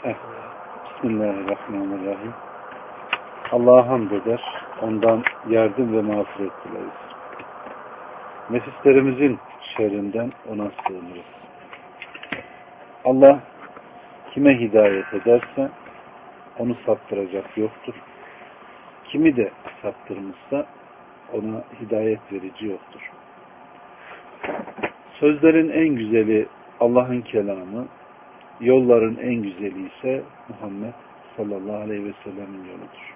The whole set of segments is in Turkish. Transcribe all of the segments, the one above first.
Evet. Bismillahirrahmanirrahim. Allah'a hamd eder, ondan yardım ve mağfiret dileriz. Nefislerimizin şerrinden ona sığınırız. Allah kime hidayet ederse onu saptıracak yoktur. Kimi de saptırmışsa ona hidayet verici yoktur. Sözlerin en güzeli Allah'ın kelamı, yolların en güzeli ise Muhammed sallallahu aleyhi ve sellem'in yoludur.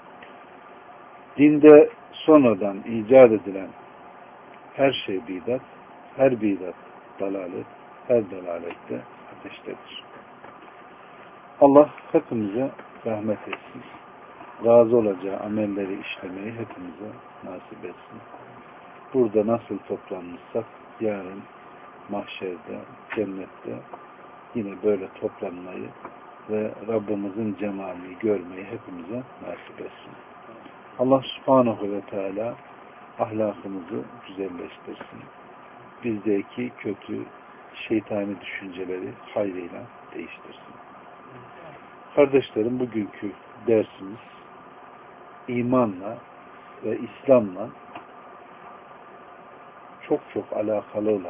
Dinde sonradan icat edilen her şey bidat, her bidat dalalet, her dalalette ateştedir. Allah hepimize rahmet etsin. Razı olacağı amelleri işlemeyi hepimize nasip etsin. Burada nasıl toplanmışsak yarın mahşerde, cennette yine böyle toplanmayı ve Rabbimizin cemalini görmeyi hepimize nasip etsin. Allah subhanahu ve teala ahlakımızı güzelleştirsin. Bizdeki kötü şeytani düşünceleri hayrıyla değiştirsin. Kardeşlerim, bugünkü dersimiz imanla ve İslam'la çok alakalı olan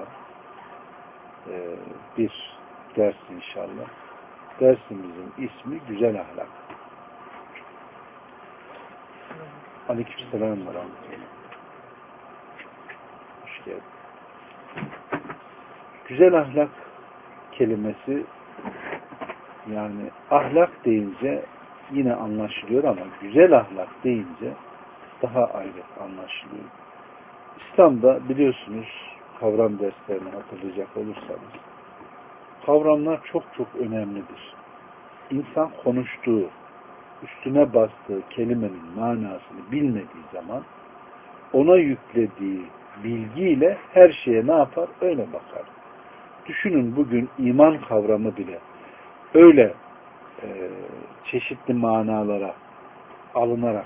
bir ders inşallah. Dersimizin ismi güzel ahlak. Aleykümselam ve rahmetullah. Hoş geldin. Güzel ahlak kelimesi, yani ahlak deyince yine anlaşılıyor ama güzel ahlak deyince daha ayrı anlaşılıyor. İslam'da biliyorsunuz, kavram derslerini hatırlayacak olursanız, kavramlar çok önemlidir. İnsan konuştuğu, üstüne bastığı kelimenin manasını bilmediği zaman ona yüklediği bilgiyle her şeye ne yapar? Öyle bakar. Düşünün, bugün iman kavramı bile öyle çeşitli manalara alınarak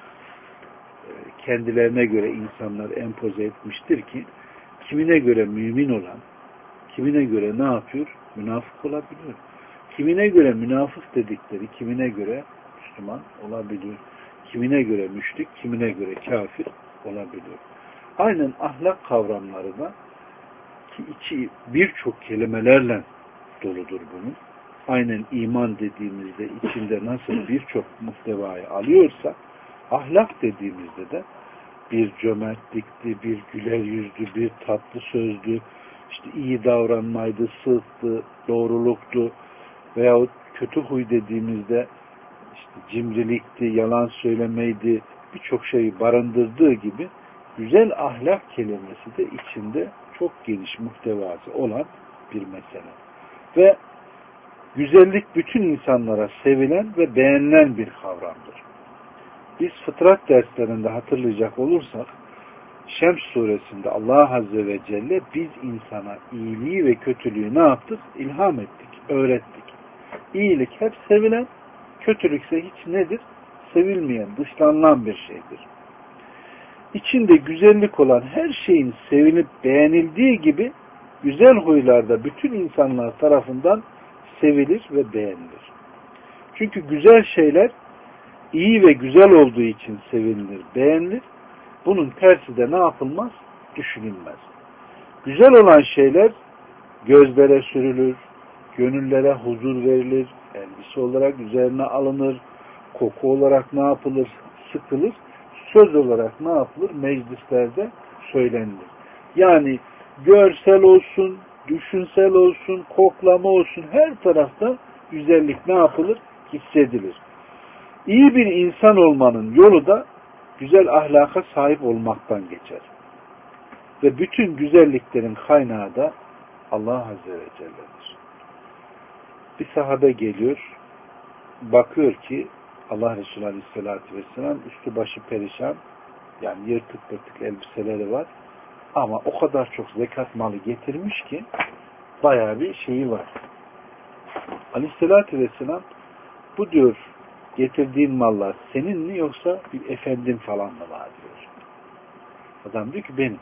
kendilerine göre insanlar empoze etmiştir ki kimine göre mümin olan, kimine göre ne yapıyor? Münafık olabiliyor. Kimine göre münafık dedikleri, kimine göre Müslüman olabiliyor. Kimine göre müşrik, kimine göre kafir olabiliyor. Aynen ahlak kavramları da ki içi birçok kelimelerle doludur bunun. Aynen iman dediğimizde içinde nasıl birçok muhtevayı alıyorsa, ahlak dediğimizde de bir cömertlikti, bir güler yüzdü, bir tatlı sözdü, işte iyi davranmaydı, sıdktı, doğruluktu veyahut kötü huy dediğimizde işte cimrilikti, yalan söylemeydi, birçok şeyi barındırdığı gibi güzel ahlak kelimesi de içinde çok geniş muhtevası olan bir mesele. Ve güzellik bütün insanlara sevilen ve beğenilen bir kavramdır. Biz fıtrat derslerinde hatırlayacak olursak, Şems suresinde Allah Azze ve Celle biz insana iyiliği ve kötülüğü ne yaptık? İlham ettik, öğrettik. İyilik hep sevilen, kötülükse hiç nedir? Sevilmeyen, dışlanılan bir şeydir. İçinde güzellik olan her şeyin sevilip beğenildiği gibi güzel huylarda bütün insanlar tarafından sevilir ve beğenilir. Çünkü güzel şeyler iyi ve güzel olduğu için sevinilir, beğenilir. Bunun tersi de ne yapılmaz? Düşünülmez. Güzel olan şeyler gözlere sürülür, gönüllere huzur verilir, elbise olarak üzerine alınır, koku olarak ne yapılır? Sıkılır, söz olarak ne yapılır? Meclislerde söylenilir. Yani görsel olsun, düşünsel olsun, koklama olsun, her tarafta güzellik ne yapılır? Hissedilir. İyi bir insan olmanın yolu da güzel ahlaka sahip olmaktan geçer. Ve bütün güzelliklerin kaynağı da Allah Azze ve Celle'dir. Bir sahabe geliyor, bakıyor ki Allah Resulü Aleyhisselatü Vesselam üstü başı perişan, yani yırtık pırtık elbiseleri var ama o kadar çok zekat malı getirmiş ki bayağı bir şeyi var. Aleyhisselatü Vesselam, bu diyor, getirdiğin mallar senin mi yoksa bir efendin falan mı var diyor. Adam diyor ki benim.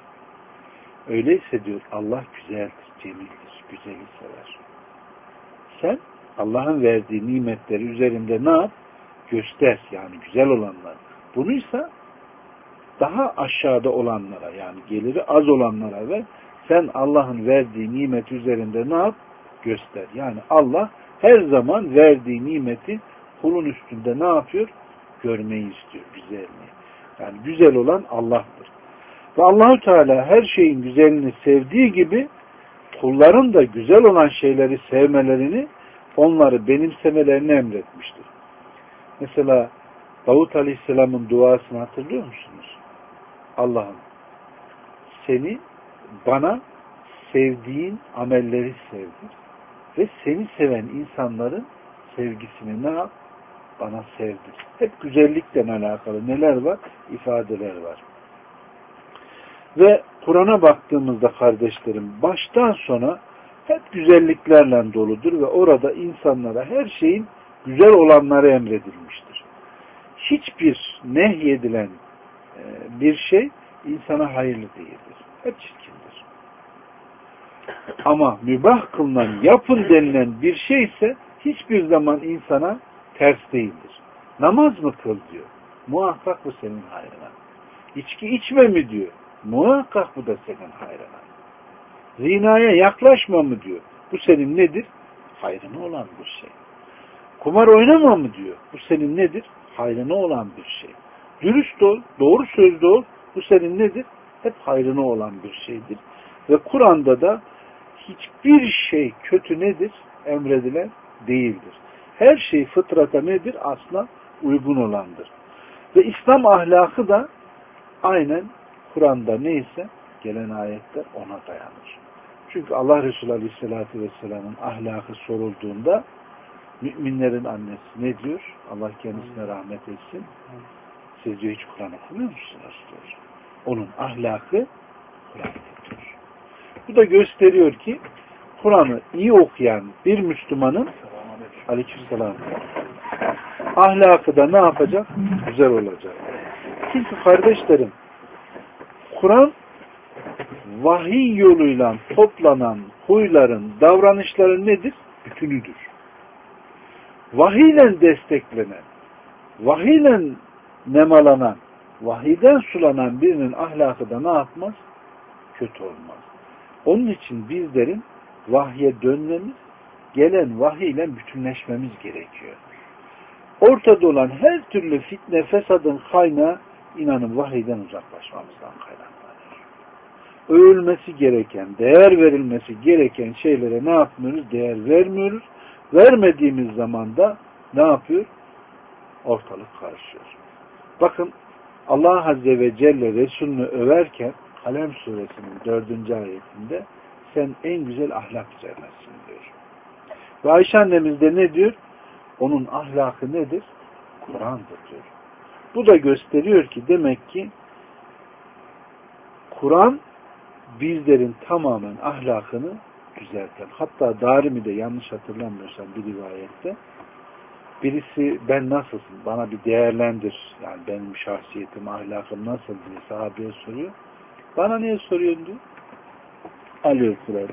Öyleyse diyor Allah güzeldir, cemildir, güzeli sever. Sen Allah'ın verdiği nimetleri üzerinde ne yap? Göster. Yani güzel olanlar. Bunuysa daha aşağıda olanlara, yani geliri az olanlara ver. Sen Allah'ın verdiği nimet üzerinde ne yap? Göster. Yani Allah her zaman verdiği nimeti kulun üstünde ne yapıyor? Görmeyi istiyor. Güzelliği. Yani güzel olan Allah'tır. Ve Allahu Teala her şeyin güzelini sevdiği gibi kulların da güzel olan şeyleri sevmelerini, onları benimsemelerini emretmiştir. Mesela Davut Aleyhisselam'ın duasını hatırlıyor musunuz? Allah'ım seni bana sevdiğin amelleri sevdir ve seni seven insanların sevgisini ne yap? Bana sevdir. Hep güzellikle alakalı neler var? İfadeler var. Ve Kur'an'a baktığımızda kardeşlerim baştan sona hep güzelliklerle doludur ve orada insanlara her şeyin güzel olanları emredilmiştir. Hiçbir nehyedilen bir şey insana hayırlı değildir. Hep çirkindir. Ama mübah kılınan, yapın denilen bir şey ise hiçbir zaman insana ters değildir. Namaz mı kıl diyor. Muhakkak bu senin hayrına. İçki içme mi diyor. Muhakkak bu da senin hayrına. Zinaya yaklaşma mı diyor. Bu senin nedir? Hayrına olan bir şey. Kumar oynama mı diyor. Bu senin nedir? Hayrına olan bir şey. Dürüst ol, doğru sözlü ol. Bu senin nedir? Hep hayrına olan bir şeydir. Ve Kur'an'da da hiçbir şey kötü nedir? Emredilen değildir. Her şey fıtrata nedir? Asla uygun olandır. Ve İslam ahlakı da aynen Kur'an'da neyse gelen ayetler ona dayanır. Çünkü Allah Resulü Aleyhisselatü Vesselam'ın ahlakı sorulduğunda müminlerin annesi ne diyor? Allah kendisine rahmet etsin. Siz diyor hiç Kur'an okumuyor musunuz? Diyor. Onun ahlakı Kur'an'da diyor. Bu da gösteriyor ki Kur'an'ı iyi okuyan bir Müslümanın Aleykümselam ahlakı da ne yapacak? Güzel olacak. Çünkü kardeşlerim Kur'an vahiy yoluyla toplanan huyların, davranışların nedir? Bütünüdür. Vahiyle desteklenen, vahiyle nemalanan, vahiyden sulanan birinin ahlakı da ne yapmaz? Kötü olmaz. Onun için bizlerin vahye dönmemiz, gelen vahiyle bütünleşmemiz gerekiyor. Ortada olan her türlü fitne, fesadın kaynağı inanın vahiyden uzaklaşmamızdan kaynaklanıyor. Övülmesi gereken, değer verilmesi gereken şeylere ne yapmıyoruz? Değer vermiyoruz. Vermediğimiz zaman da ne yapıyor? Ortalık karışıyor. Bakın Allah Azze ve Celle Resulünü överken Kalem suresinin 4. ayetinde sen en güzel ahlak üzerinesin diyor. Ve Ayşe annemiz de ne diyor? Onun ahlakı nedir? Kur'an'dır diyor. Bu da gösteriyor ki demek ki Kur'an bizlerin tamamen ahlakını düzelten. Hatta Darimi'de yanlış hatırlamıyorsam bir rivayette birisi ben nasılsın? Bana bir değerlendir. Yani benim şahsiyetim, ahlakım nasıl diye sahabeye soruyor. Bana niye soruyorsun diyor. Alıyor Kur'an'ı.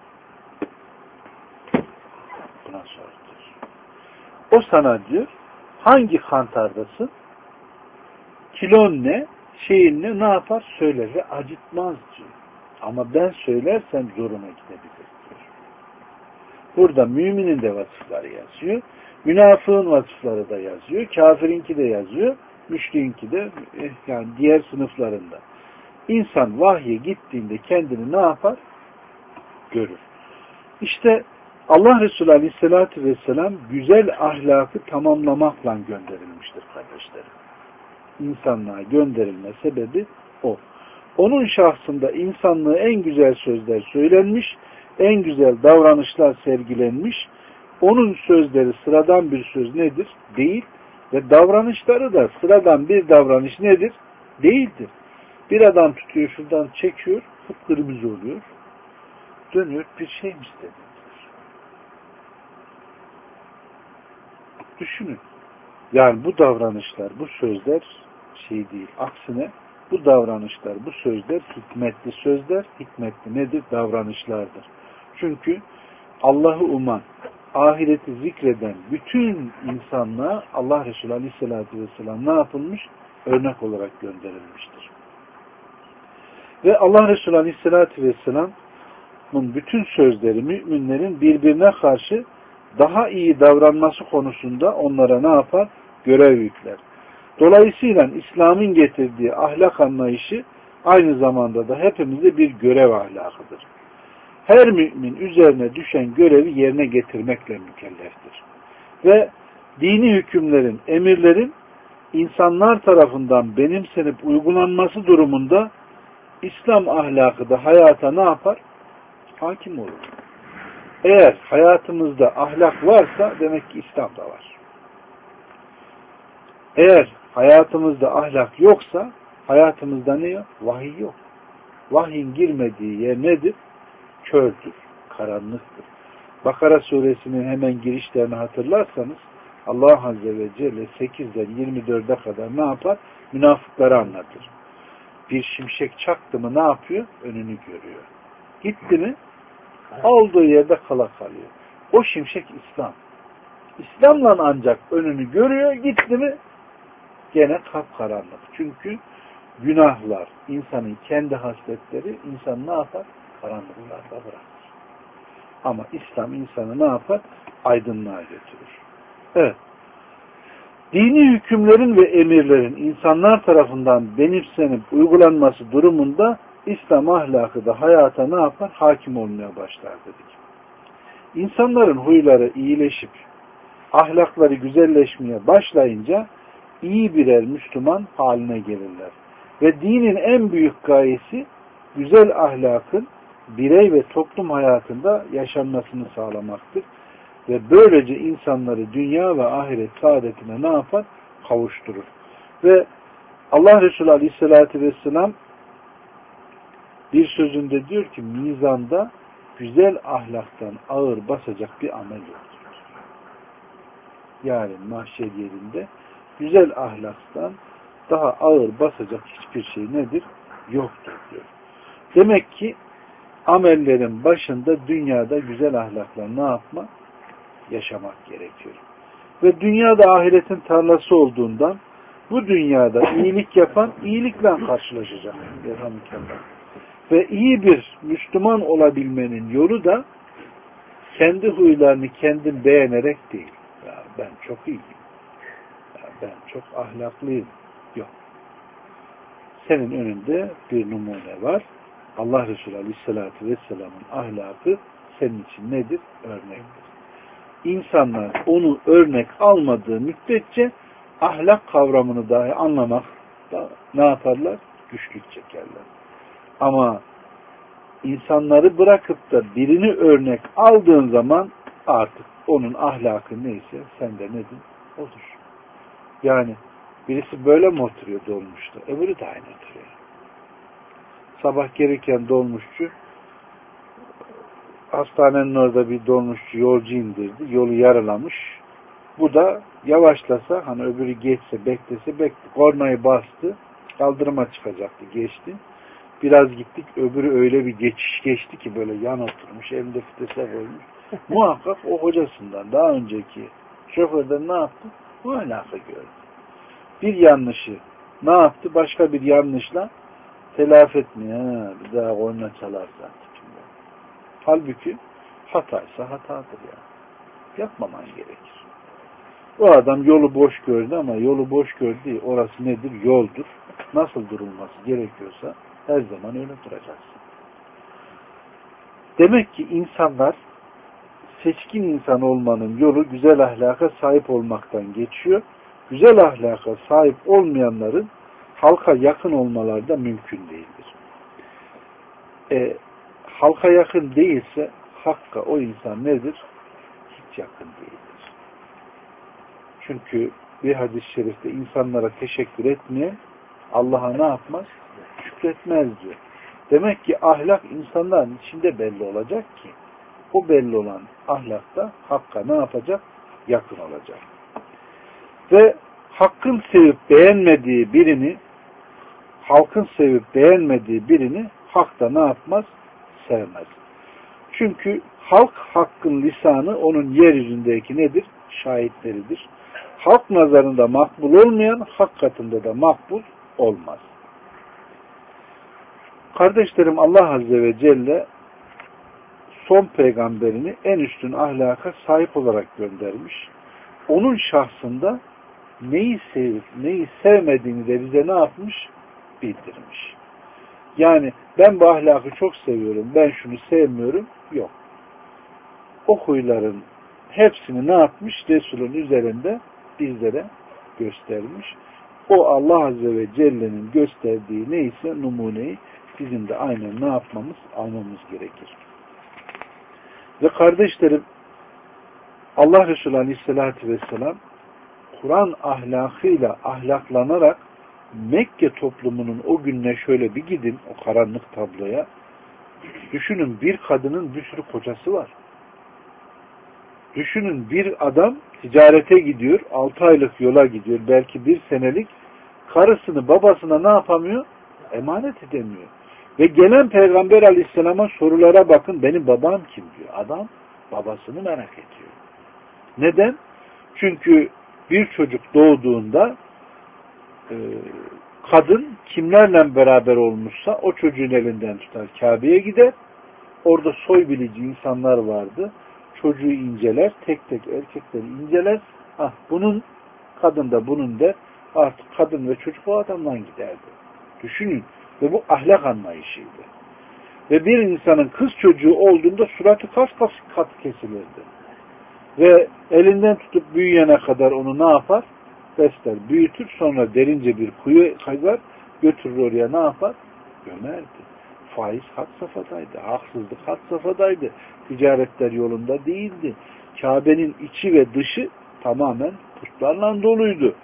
Buna soruyor. O sana diyor hangi kantardasın? Kilon ne? Şeyin ne yapar? Söyler ve acıtmaz diyor. Ama ben söylersem zoruna gidebilir diyor. Burada müminin de vasıfları yazıyor. Münafığın vasıfları da yazıyor. Kafirinki de yazıyor. Müşriğinki de yani diğer sınıflarında. İnsan vahye gittiğinde kendini ne yapar? Görür. İşte Allah Resulü Aleyhisselatü Vesselam güzel ahlakı tamamlamakla gönderilmiştir kardeşlerim. İnsanlığa gönderilme sebebi o. Onun şahsında insanlığı en güzel sözler söylenmiş, en güzel davranışlar sergilenmiş. Onun sözleri sıradan bir söz nedir? Değil. Ve davranışları da sıradan bir davranış nedir? Değildir. Bir adam tutuyor şuradan çekiyor, kıpkırmızı oluyor. Dönüyor bir şey mi istedi? Düşünün. Yani bu davranışlar, bu sözler şey değil. Aksine bu davranışlar, bu sözler hikmetli sözler, hikmetli nedir? Davranışlardır. Çünkü Allah'ı uman, ahireti zikreden bütün insanlığa Allah Resulü Aleyhisselatü Vesselam ne yapılmış? Örnek olarak gönderilmiştir. Ve Allah Resulü Aleyhisselatü Vesselam'ın bütün sözleri müminlerin birbirine karşı daha iyi davranması konusunda onlara ne yapar? Görev yükler. Dolayısıyla İslam'ın getirdiği ahlak anlayışı aynı zamanda da hepimize bir görev ahlakıdır. Her mümin üzerine düşen görevi yerine getirmekle mükelleftir. Ve dini hükümlerin, emirlerin insanlar tarafından benimsenip uygulanması durumunda İslam ahlakı da hayata ne yapar? Hakim olur. Eğer hayatımızda ahlak varsa demek ki İslam da var. Eğer hayatımızda ahlak yoksa hayatımızda ne yok? Vahiy yok. Vahyin girmediği yer nedir? Kördür, karanlıktır. Bakara suresinin hemen girişlerini hatırlarsanız Allah Azze ve Celle 8'den 24'e kadar ne yapar? Münafıkları anlatır. Bir şimşek çaktı mı ne yapıyor? Önünü görüyor. Gitti mi? Olduğu yerde kala kalıyor. O şimşek İslam. İslam'la ancak önünü görüyor. Gitti mi? Gene kapkaranlık. Çünkü günahlar, insanın kendi hasletleri insan ne yapar? Karanlıklarda bırakır. Ama İslam insanı ne yapar? Aydınlığa götürür. Evet. Dini hükümlerin ve emirlerin insanlar tarafından benimsenip uygulanması durumunda İslam ahlakı da hayata ne yapar? Hakim olmaya başlar dedik. İnsanların huyları iyileşip ahlakları güzelleşmeye başlayınca iyi birer Müslüman haline gelirler. Ve dinin en büyük gayesi güzel ahlakın birey ve toplum hayatında yaşanmasını sağlamaktır. Ve böylece insanları dünya ve ahiret saadetine ne yapar? Kavuşturur. Ve Allah Resulü Aleyhisselatü Vesselam bir sözünde diyor ki mizanda güzel ahlaktan ağır basacak bir amel yoktur. Yani mahşer yerinde güzel ahlaktan daha ağır basacak hiçbir şey nedir? Yoktur diyor. Demek ki amellerin başında dünyada güzel ahlakla ne yapma? Yaşamak gerekiyor. Ve dünyada ahiretin tarlası olduğundan bu dünyada iyilik yapan iyilikle karşılaşacak. Ve iyi bir Müslüman olabilmenin yolu da kendi huylarını kendin beğenerek değil. Ya ben çok iyiyim. Ya ben çok ahlaklıyım. Yok. Senin önünde bir numune var. Allah Resulü Aleyhisselatü Vesselam'ın ahlakı senin için nedir? Örnektir. İnsanlar onu örnek almadığı müddetçe ahlak kavramını dahi anlamakta ne yaparlar? Güçlük çekerler. Ama insanları bırakıp da birini örnek aldığın zaman artık onun ahlakı neyse sen de nedir? Odur. Yani birisi böyle mi oturuyor dolmuşta? Öbürü de aynı oturuyor. Sabah gereken dolmuşçu hastanenin orada bir dolmuşçu yolcu indirdi. Yolu yaralamış. Bu da yavaşlasa hani öbürü geçse beklese kornayı bastı. Kaldırıma çıkacaktı. Geçti. Biraz gittik. Öbürü öyle bir geçiş geçti ki böyle yan oturmuş. Elinde fitese koymuş. Muhakkak o hocasından daha önceki şoförden ne yaptı? Bu alaka gördü. Bir yanlışı ne yaptı? Başka bir yanlışla telafi etmiyor. Bir daha korna çalarsa. Halbuki hataysa hatadır ya. Yapmaman gerekir. O adam yolu boş gördü ama yolu boş gördü. Orası nedir? Yoldur. Nasıl durulması gerekiyorsa her zaman öyle duracaksın. Demek ki insanlar seçkin insan olmanın yolu güzel ahlaka sahip olmaktan geçiyor. Güzel ahlaka sahip olmayanların halka yakın olmaları da mümkün değildir. Halka yakın değilse hakka o insan nedir? Hiç yakın değildir. Çünkü bir hadis-i şerifte insanlara teşekkür etmeyen Allah'a ne yapmaz? Şükretmez diyor. Demek ki ahlak insanların içinde belli olacak ki o belli olan ahlakta hakka ne yapacak? Yakın olacak. Ve hakkın sevip beğenmediği birini halkın sevip beğenmediği birini hak da ne yapmaz? Sevmez. Çünkü halk hakkın lisanı onun yeryüzündeki nedir? Şahitleridir. Halk nazarında makbul olmayan hak katında da makbul olmaz. Kardeşlerim, Allah Azze ve Celle son peygamberini en üstün ahlaka sahip olarak göndermiş. Onun şahsında neyi sevip neyi sevmediğini de bize ne yapmış? Bildirmiş. Yani ben bu ahlakı çok seviyorum, ben şunu sevmiyorum. Yok. O huyların hepsini ne yapmış? Resul'ün üzerinde bizlere göstermiş. O Allah Azze ve Celle'nin gösterdiği neyse numuneyi bizim de aynen ne yapmamız? Almamız gerekir. Ve kardeşlerim, Allah Resulü Aleyhisselatü Vesselam Kur'an ahlakıyla ahlaklanarak Mekke toplumunun o gününe şöyle bir gidin, o karanlık tabloya. Düşünün, bir kadının bir sürü kocası var. Düşünün, bir adam ticarete gidiyor, 6 aylık yola gidiyor, belki 1 senelik, karısını babasına ne yapamıyor? Emanet edemiyor. Ve gelen Peygamber Aleyhisselam'a sorulara bakın, benim babam kim diyor. Adam babasını merak ediyor. Neden? Çünkü bir çocuk doğduğunda kadın kimlerle beraber olmuşsa o çocuğun elinden tutar, Kabe'ye gider. Orada soy bilici insanlar vardı. Çocuğu inceler, tek tek erkekleri inceler. Bunun, kadın da bunun der. Artık kadın ve çocuk o adamdan giderdi. Düşünün. Ve bu ahlak anlayışıydı. Ve bir insanın kız çocuğu olduğunda suratı kat kesilirdi. Ve elinden tutup büyüyene kadar onu ne yapar? Besler, büyütür, sonra derince bir kuyu kazar, götürür oraya ne yapar? Gömerdi. Faiz had safhadaydı, haksızlık had safhadaydı, ticaretler yolunda değildi. Kabe'nin içi ve dışı tamamen putlarla doluydu.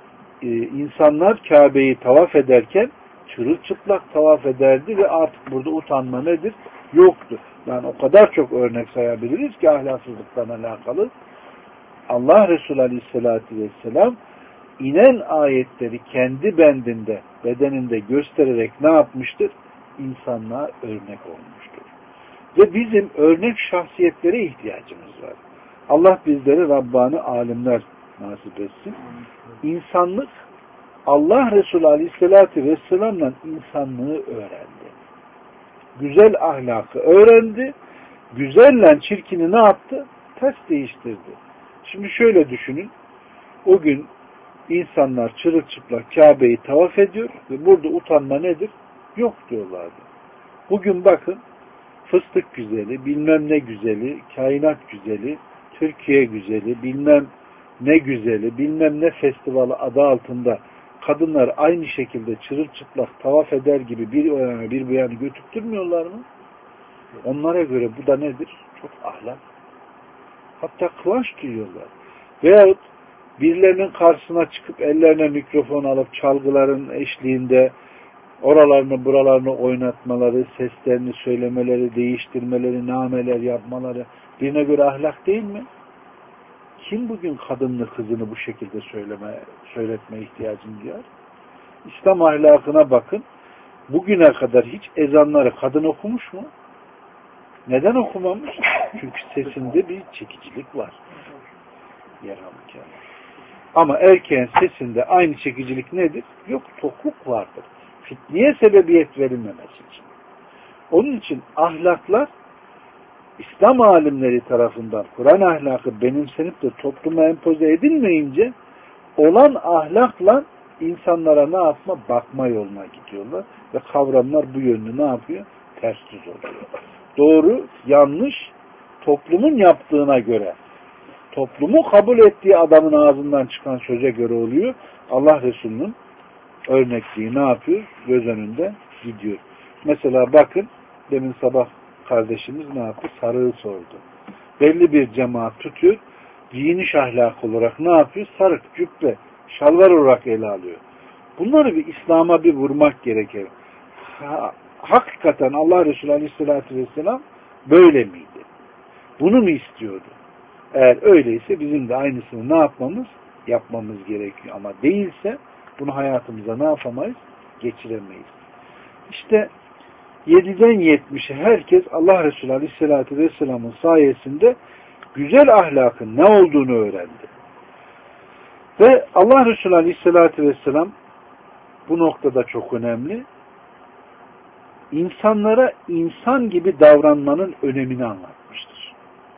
İnsanlar Kabe'yi tavaf ederken çırılçıplak tavaf ederdi ve artık burada utanma nedir? Yoktu. Yani o kadar çok örnek sayabiliriz ki ahlaksızlıktan alakalı. Allah Resulü Aleyhisselatü Vesselam inen ayetleri kendi bendinde, bedeninde göstererek ne yapmıştır? İnsanlığa örnek olmuştur. Ve bizim örnek şahsiyetlere ihtiyacımız var. Allah bizlere Rabbani alimler nasip etsin. İnsanlık, Allah Resulü Aleyhisselatü Vesselam'la insanlığı öğrendi. Güzel ahlakı öğrendi. Güzelle çirkini ne yaptı? Ters değiştirdi. Şimdi şöyle düşünün. O gün insanlar çırılçıplak Kabe'yi tavaf ediyor ve burada utanma nedir? Yok diyorlardı. Bugün bakın, fıstık güzeli, bilmem ne güzeli, kainat güzeli, Türkiye güzeli, bilmem ne güzeli, bilmem ne festivali adı altında kadınlar aynı şekilde çırılçıplak tavaf eder gibi bir o yana bir bu yana götürtmüyorlar mı? Onlara göre bu da nedir? Çok ahlak. Hatta kıvanç duyuyorlar. Veyahut birilerinin karşısına çıkıp ellerine mikrofon alıp çalgıların eşliğinde oralarını buralarını oynatmaları, seslerini söylemeleri, değiştirmeleri, nameler yapmaları birine göre ahlak değil mi? Kim bugün kadınını, kızını bu şekilde söyletmeye ihtiyacını duyar? İslam ahlakına bakın. Bugüne kadar hiç ezanları kadın okumuş mu? Neden okumamış? Çünkü sesinde bir çekicilik var. Ama erkeğin sesinde aynı çekicilik nedir? Yok, tokluk vardır. Fitneye sebebiyet verilmemesi için. Onun için ahlaklar İslam alimleri tarafından Kur'an ahlakı benimsenip de topluma empoze edilmeyince olan ahlakla insanlara ne yapma? Bakma yoluna gidiyorlar. Ve kavramlar bu yönlü ne yapıyor? Ters düz oluyor. Doğru, yanlış toplumun yaptığına göre, toplumu kabul ettiği adamın ağzından çıkan söze göre oluyor. Allah Resulü'nün örnekliği ne yapıyor? Göz önünde gidiyor. Mesela bakın, demin sabah kardeşimiz ne yaptı? Sarığı sordu. Belli bir cemaat tutuyor, giyiniş ahlakı olarak ne yapıyor? Sarık, cübbe, şalvar olarak ele alıyor. Bunları bir İslam'a bir vurmak gerekir. Hakikaten Allah Resulü Aleyhisselatü Vesselam böyle miydi? Bunu mu istiyordu? Eğer öyleyse bizim de aynısını ne yapmamız? Yapmamız gerekiyor. Ama değilse bunu hayatımıza ne yapamayız? Geçiremeyiz. İşte 7'den 70'e herkes Allah Resulü Aleyhisselatü Vesselam'ın sayesinde güzel ahlakın ne olduğunu öğrendi. Ve Allah Resulü Aleyhisselatü Vesselam bu noktada çok önemli. İnsanlara insan gibi davranmanın önemini anlatmıştır.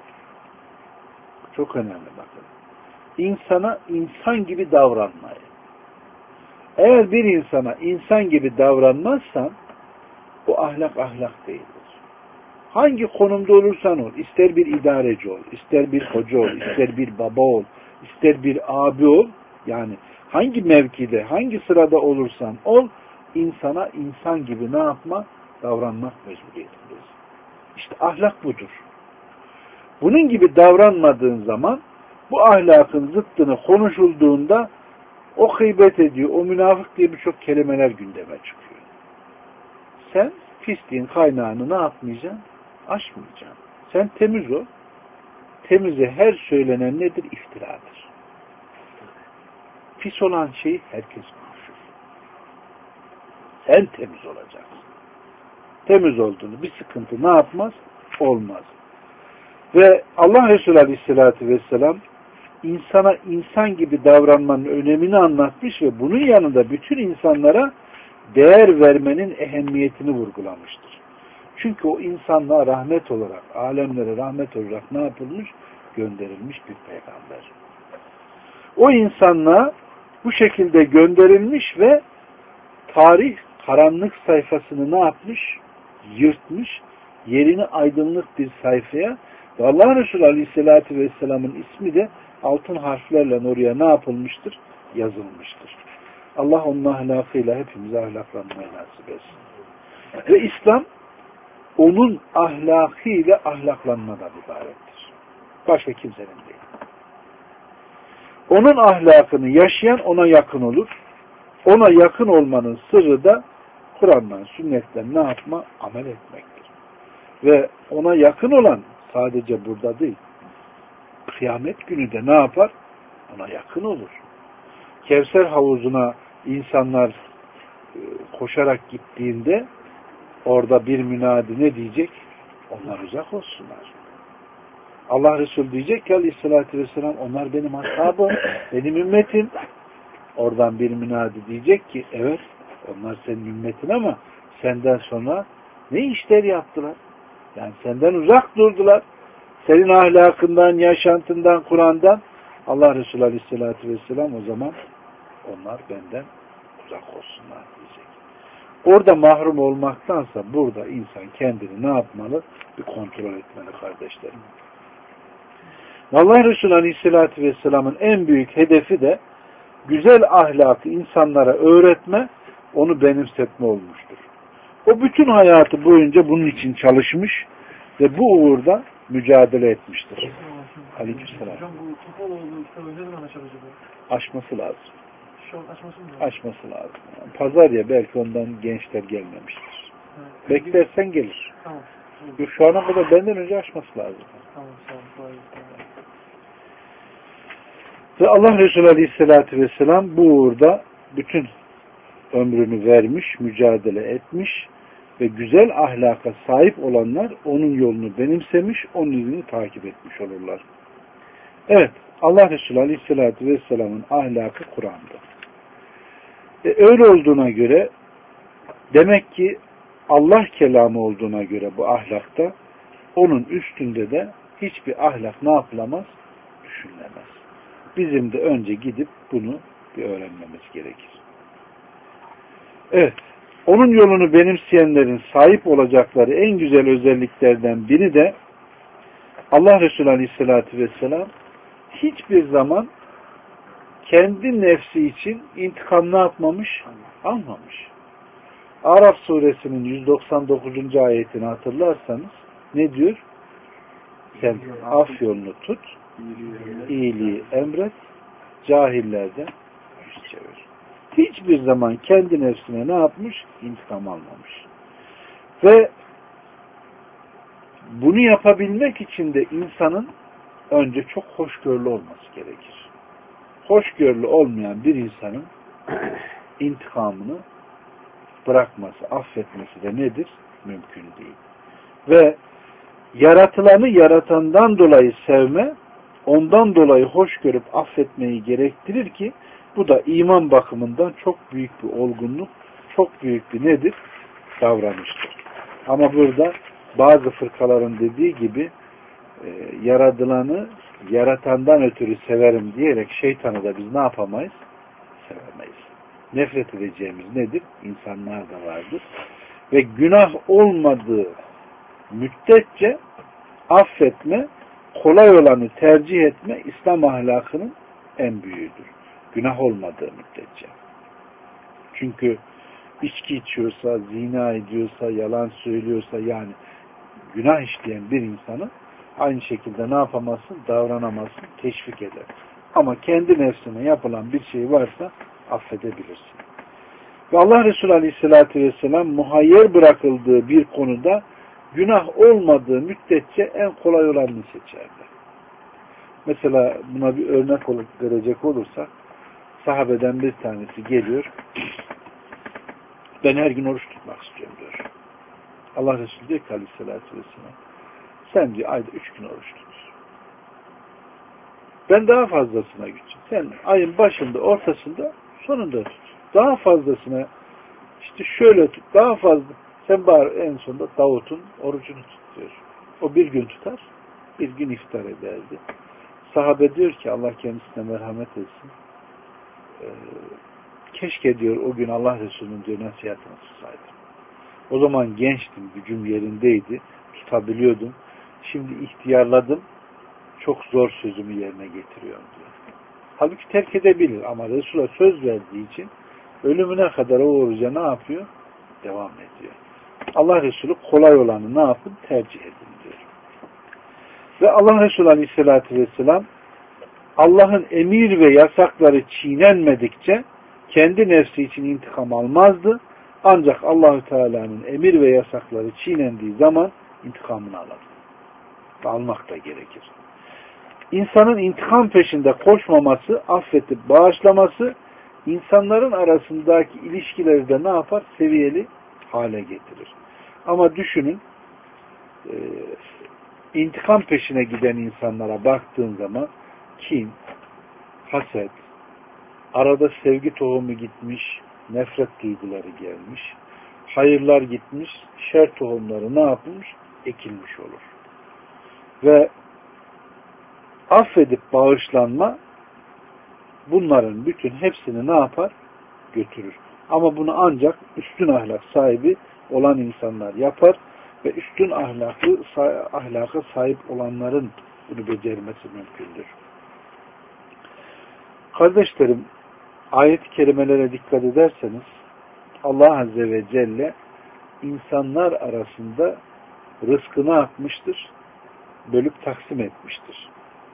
Çok önemli bakın. İnsana insan gibi davranmayı. Eğer bir insana insan gibi davranmazsan o ahlak değildir. Hangi konumda olursan ol, ister bir idareci ol, ister bir hoca ol, ister bir baba ol, ister bir abi ol, yani hangi mevkide, hangi sırada olursan ol, insana insan gibi ne yapma? Davranmak mecburiyetindeyiz. İşte ahlak budur. Bunun gibi davranmadığın zaman bu ahlakın zıttını konuşulduğunda o gıybet ediyor, o münafık diye birçok kelimeler gündeme çıkıyor. Sen pisliğin kaynağını ne yapmayacaksın? Aşmayacaksın. Sen temiz ol. Temize her söylenen nedir? İftiradır. Pis olan şeyi herkes konuşur. Sen temiz olacaksın. Temiz olduğunu bir sıkıntı ne yapmaz? Olmaz. Ve Allah Resulü Aleyhisselatü Vesselam insana insan gibi davranmanın önemini anlatmış ve bunun yanında bütün insanlara değer vermenin ehemmiyetini vurgulamıştır. Çünkü o insanlığa rahmet olarak, alemlere rahmet olarak ne yapılmış? Gönderilmiş bir peygamber. O insanlığa bu şekilde gönderilmiş ve tarih karanlık sayfasını ne yapmış? Yırtmış, yerini aydınlık bir sayfaya ve Allah Resulü Aleyhisselatü Vesselam'ın ismi de altın harflerle oraya ne yapılmıştır? Yazılmıştır. Allah onun ahlakıyla hepimize ahlaklanmayı nasip etsin. Ve İslam onun ahlakıyla ahlaklanmadan ibarettir. Başka kimsenin değil. Onun ahlakını yaşayan ona yakın olur. Ona yakın olmanın sırrı da Kur'an'dan, sünnetten ne yapma? Amel etmektir. Ve ona yakın olan sadece burada değil. Kıyamet günü de ne yapar? Ona yakın olur. Kevser havuzuna insanlar koşarak gittiğinde orada bir münadi ne diyecek? Onlar uzak olsunlar. Allah Resulü diyecek ki Aleyhisselatü Vesselam onlar benim ashabım, benim ümmetim. Oradan bir münadi diyecek ki evet onlar senin ümmetin ama senden sonra ne işler yaptılar? Yani senden uzak durdular. Senin ahlakından, yaşantından, Kur'an'dan Allah Resulü Aleyhisselatü Vesselam o zaman onlar benden uzak olsunlar diyecek. Orada mahrum olmaktansa burada insan kendini ne yapmalı? Bir kontrol etmeli kardeşlerim. Allah Resulü Aleyhisselatü Vesselam'ın en büyük hedefi de güzel ahlakı insanlara öğretme, onu benimsetme olmuştur. O bütün hayatı boyunca bunun için çalışmış ve bu uğurda mücadele etmiştir. Aleykümselam. Hocam bu kapalı olduğu kitabı ne zaman açar acaba? Açması lazım. Şu an açması mı? Açması lazım. Yani pazar ya belki ondan gençler gelmemiştir. Evet. Beklersen gelir. Tamam. Şu ana kadar benden önce açması lazım. Tamam. Ve Allah Resulü Aleyhisselatü Vesselam bu uğurda bütün ömrünü vermiş, mücadele etmiş ve güzel ahlaka sahip olanlar onun yolunu benimsemiş, onun izini takip etmiş olurlar. Evet, Allah Resulü Aleyhisselatü Vesselam'ın ahlakı Kur'an'da. Öyle olduğuna göre demek ki Allah kelamı olduğuna göre bu ahlakta onun üstünde de hiçbir ahlak ne yapılamaz? Düşünülemez. Bizim de önce gidip bunu bir öğrenmemiz gerekir. Evet, onun yolunu benimseyenlerin sahip olacakları en güzel özelliklerden biri de Allah Resulü Aleyhisselatü Vesselam hiçbir zaman kendi nefsi için intikam ne yapmamış? Almamış. Araf suresinin 199. ayetini hatırlarsanız ne diyor? Sen af yolunu tut, iyiliği emret, cahillerden yüz çevir. Hiçbir zaman kendi nefsine ne yapmış? İntikam almamış. Ve bunu yapabilmek için de insanın önce çok hoşgörülü olması gerekir. Hoşgörülü olmayan bir insanın intikamını bırakması, affetmesi de nedir? mümkün değil. Ve yaratılanı yaratandan dolayı sevme, ondan dolayı hoş görüp affetmeyi gerektirir ki bu da iman bakımından çok büyük bir olgunluk, çok büyük bir nedir? Davranıştır. Ama burada bazı fırkaların dediği gibi yaratılanı yaratandan ötürü severim diyerek şeytanı da biz ne yapamayız? Sevemeyiz. Nefret edeceğimiz nedir? İnsanlar da vardır. Ve günah olmadığı müddetçe affetme, kolay olanı tercih etme İslam ahlakının en büyüğüdür. Günah olmadığı müddetçe. Çünkü içki içiyorsa, zina ediyorsa, yalan söylüyorsa yani günah işleyen bir insanı aynı şekilde ne yapamazsın? Davranamazsın, teşvik eder. Ama kendi nefsine yapılan bir şey varsa affedebilirsin. Ve Allah Resulü Aleyhisselatü Vesselam muhayyer bırakıldığı bir konuda günah olmadığı müddetçe en kolay olanını seçerdi. Mesela buna bir örnek verecek olursak sahabeden bir tanesi geliyor. Ben her gün oruç tutmak istiyorum diyor. Allah Resulü diyor ki Aleyhisselatü Vesselam sen diyor ayda 3 gün oruç tut. Ben daha fazlasına gideceğim. Sen ayın başında, ortasında, sonunda tut. Daha fazlasına işte şöyle tut. Daha fazla. Sen bari en sonunda Davut'un orucunu tut diyor. O bir gün tutar. Bir gün iftar ederdi. Sahabe diyor ki Allah kendisine merhamet etsin. Keşke diyor o gün Allah Resulü'nün diyor nasihatini tutsaydım. O zaman gençtim. Gücüm yerindeydi. Tutabiliyordum. Şimdi ihtiyarladım. Çok zor sözümü yerine getiriyorum diyor. Halbuki terk edebilir ama Resul'a söz verdiği için ölümüne kadar o oruca ne yapıyor? Devam ediyor. Allah Resulü kolay olanı ne yapın? Tercih edin diyor. Ve Allah Resulü Aleyhisselatü Vesselam Allah'ın emir ve yasakları çiğnenmedikçe kendi nefsi için intikam almazdı. Ancak Allahü Teala'nın emir ve yasakları çiğnendiği zaman intikamını alır. Ve almak da gerekir. İnsanın intikam peşinde koşmaması, affedip bağışlaması, insanların arasındaki ilişkileri de ne yapar? Seviyeli hale getirir. Ama düşünün, intikam peşine giden insanlara baktığın zaman kin, haset, arada sevgi tohumu gitmiş, nefret duyguları gelmiş, hayırlar gitmiş, şer tohumları ne yapılmış? Ekilmiş olur. Ve affedip bağışlanma bunların bütün hepsini ne yapar? Götürür. Ama bunu ancak üstün ahlak sahibi olan insanlar yapar ve üstün ahlaka sahip olanların bunu becermesi mümkündür. Kardeşlerim, ayet-i kerimelere dikkat ederseniz Allah Azze ve Celle insanlar arasında rızkını atmıştır, bölüp taksim etmiştir.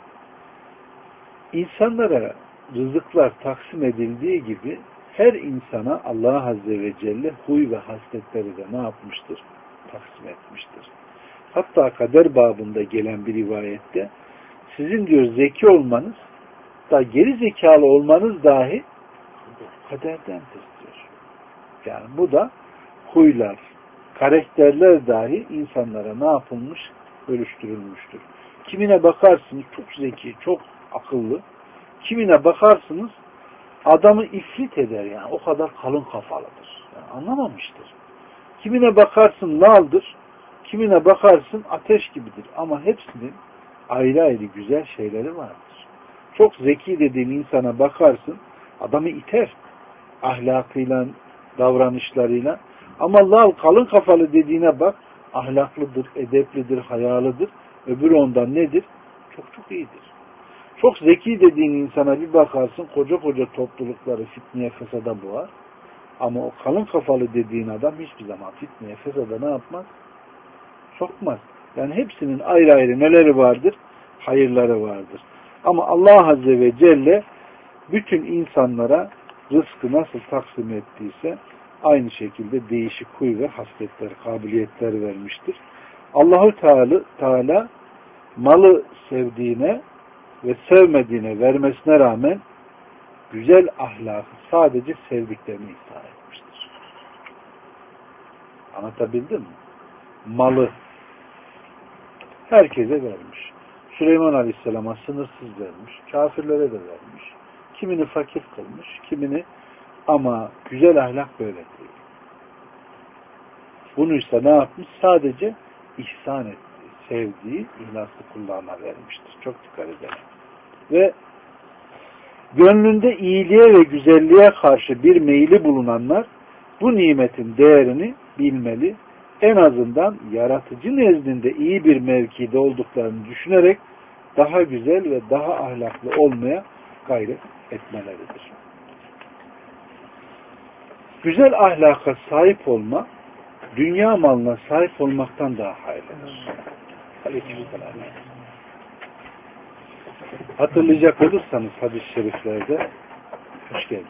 İnsanlara rızıklar taksim edildiği gibi her insana Allah Azze ve Celle huy ve hasletleri de ne yapmıştır? Taksim etmiştir. Hatta kader babında gelen bir rivayette sizin diyor zeki olmanız da geri zekalı olmanız dahi kaderdendir diyor. Yani bu da huylar, karakterler dahi insanlara ne yapılmış? Bölüştürülmüştür. Kimine bakarsınız çok zeki, çok akıllı. Kimine bakarsınız adamı ifrit eder yani. O kadar kalın kafalıdır. Yani anlamamıştır. Kimine bakarsın laldır. Kimine bakarsın ateş gibidir. Ama hepsinin ayrı ayrı güzel şeyleri vardır. Çok zeki dediğin insana bakarsın adamı iter. Ahlakıyla, davranışlarıyla. Ama lal kalın kafalı dediğine bak ahlaklıdır, edeplidir, hayalıdır. Öbürü ondan nedir? Çok çok iyidir. Çok zeki dediğin insana bir bakarsın koca koca toplulukları fitneye fesada boğar. Ama o kalın kafalı dediğin adam hiçbir zaman fitneye fesada ne yapmaz? Sokmaz. Yani hepsinin ayrı ayrı neleri vardır? Hayırları vardır. Ama Allah Azze ve Celle bütün insanlara rızkı nasıl taksim ettiyse aynı şekilde değişik huy ve hasletler, kabiliyetler vermiştir. Allahu Teala malı sevdiğine ve sevmediğine vermesine rağmen güzel ahlakı sadece sevdiklerini ihsan etmiştir. Anlatabildim mi? malı herkese vermiş. Süleyman Aleyhisselam'a sınırsız vermiş. Kafirlere de vermiş. Kimini fakir kılmış, kimini, ama güzel ahlak böyle değil. Bunu ise ne yapmış? Sadece ihsan ettiği, sevdiği, ihlaslı kullarına vermiştir. Çok dikkat edelim. Ve gönlünde iyiliğe ve güzelliğe karşı bir meyli bulunanlar bu nimetin değerini bilmeli. En azından yaratıcı nezdinde iyi bir mevkide olduklarını düşünerek daha güzel ve daha ahlaklı olmaya gayret etmeleridir. Güzel ahlaka sahip olma, dünya malına sahip olmaktan daha hayırlıdır. Aleykümselam. Hatırlayacak olursanız hadis-i şeriflerde, hoş geldin,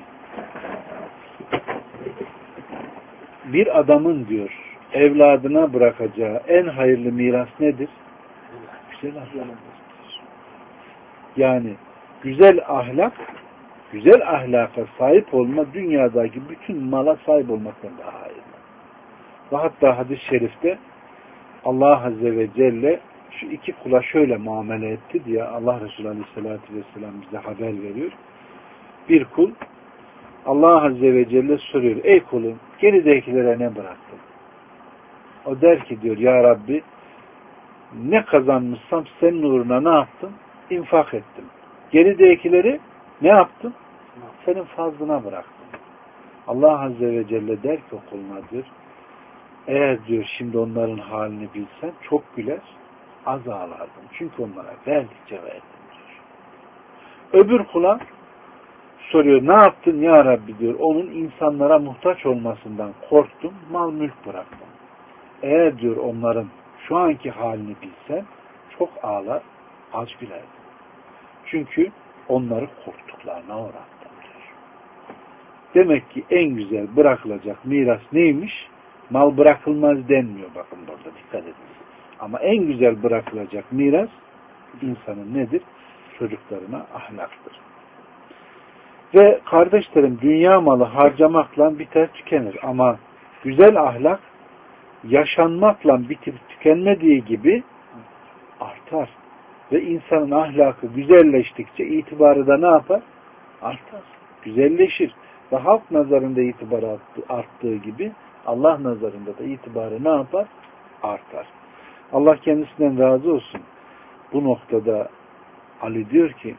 bir adamın diyor evladına bırakacağı en hayırlı miras nedir? Güzel ahlak. Yani güzel ahlak, güzel ahlaka sahip olma dünyadaki bütün mala sahip olmaktan daha hayırlı. Ve hatta hadis-i şerifte Allah Azze ve Celle şu iki kula şöyle muamele etti diye Allah Resulü Aleyhisselatü Vesselam bize haber veriyor. Bir kul Allah Azze ve Celle soruyor, ey kulum geridekilere ne bıraktın? O der ki diyor, ya Rabbi ne kazanmışsam senin uğruna ne yaptım? İnfak ettim. Geridekileri ne yaptım? Senin fazlına bıraktım. Allah Azze ve Celle der ki o kuluna diyor, eğer diyor şimdi onların halini bilsen çok güler, az ağlardın. Çünkü onlara verdikçe verdim diyor. Öbür kula soruyor, ne yaptın ya Rabbi diyor, onun insanlara muhtaç olmasından korktum, mal mülk bıraktım. Eğer diyor onların şu anki halini bilsen çok ağlar, az gülerdin. Çünkü onları korktuklarına uğrattım diyor. Demek ki en güzel bırakılacak miras neymiş? Mal bırakılmaz denmiyor, bakın burada dikkat edin. Ama en güzel bırakılacak miras insanın nedir? Çocuklarına ahlaktır. Ve kardeşlerim, dünya malı harcamakla biter tükenir. Ama güzel ahlak yaşanmakla bitip tükenmediği gibi artar. Ve insanın ahlakı güzelleştikçe itibarı da ne yapar? Artar. Güzelleşir. Ve halk nazarında itibarı arttığı gibi Allah nazarında da itibarı ne yapar? Artar. Allah kendisinden razı olsun. Bu noktada Ali diyor ki,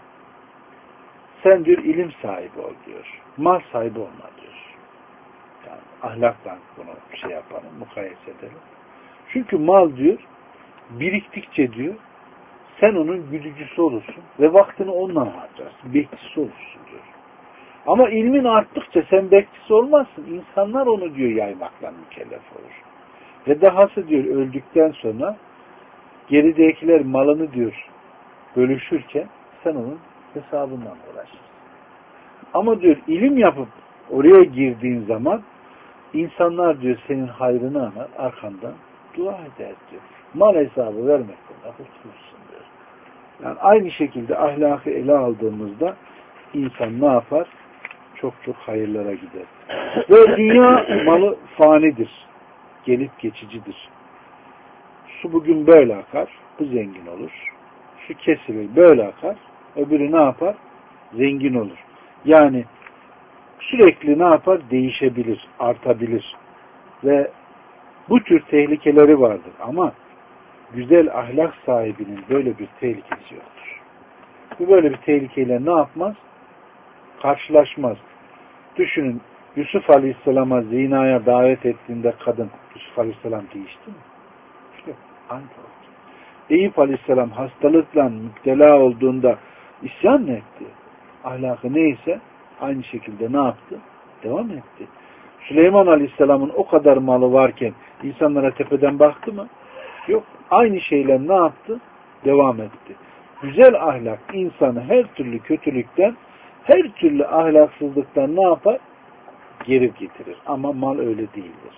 sen diyor ilim sahibi ol diyor. Mal sahibi olma diyor. Yani ahlakla bunu şey yapalım, mukayese edelim. Çünkü mal diyor, biriktikçe diyor, sen onun güdücüsü olursun ve vaktini onunla harcarsın. Bekçisi olursun diyor. Ama ilmin arttıkça sen bekçisi olmazsın. İnsanlar onu diyor yaymakla mükellef olur. Ve dahası diyor öldükten sonra geridekiler malını diyor bölüşürken sen onun hesabından uğraşırsın. Ama diyor ilim yapıp oraya girdiğin zaman insanlar diyor senin hayrını anar, arkandan dua eder diyor. Mal hesabı vermekten kurtulursun diyor. Yani aynı şekilde ahlakı ele aldığımızda insan ne yapar? Çok çok hayırlara gider. Ve dünya malı fanidir. Gelip geçicidir. Su bugün böyle akar, bu zengin olur. Su kesilir, böyle akar, öbürü ne yapar? Zengin olur. Yani sürekli ne yapar? Değişebilir, artabilir. Ve bu tür tehlikeleri vardır. Ama güzel ahlak sahibinin böyle bir tehlikesi yoktur. Bu böyle bir tehlikeyle ne yapmaz? Karşılaşmaz. Düşünün, Yusuf Aleyhisselam'a zinaya davet ettiğinde kadın, Yusuf Aleyhisselam değişti mi? İşte aynı oldu. Eyüp Aleyhisselam hastalıkla müptela olduğunda isyan mı etti? Ahlakı neyse aynı şekilde ne yaptı? Devam etti. Süleyman Aleyhisselam'ın o kadar malı varken insanlara tepeden baktı mı? Yok. Aynı şeyler ne yaptı? Devam etti. Güzel ahlak insanı her türlü kötülükten, her türlü ahlaksızlıktan ne yapar? Geri getirir. Ama mal öyle değildir.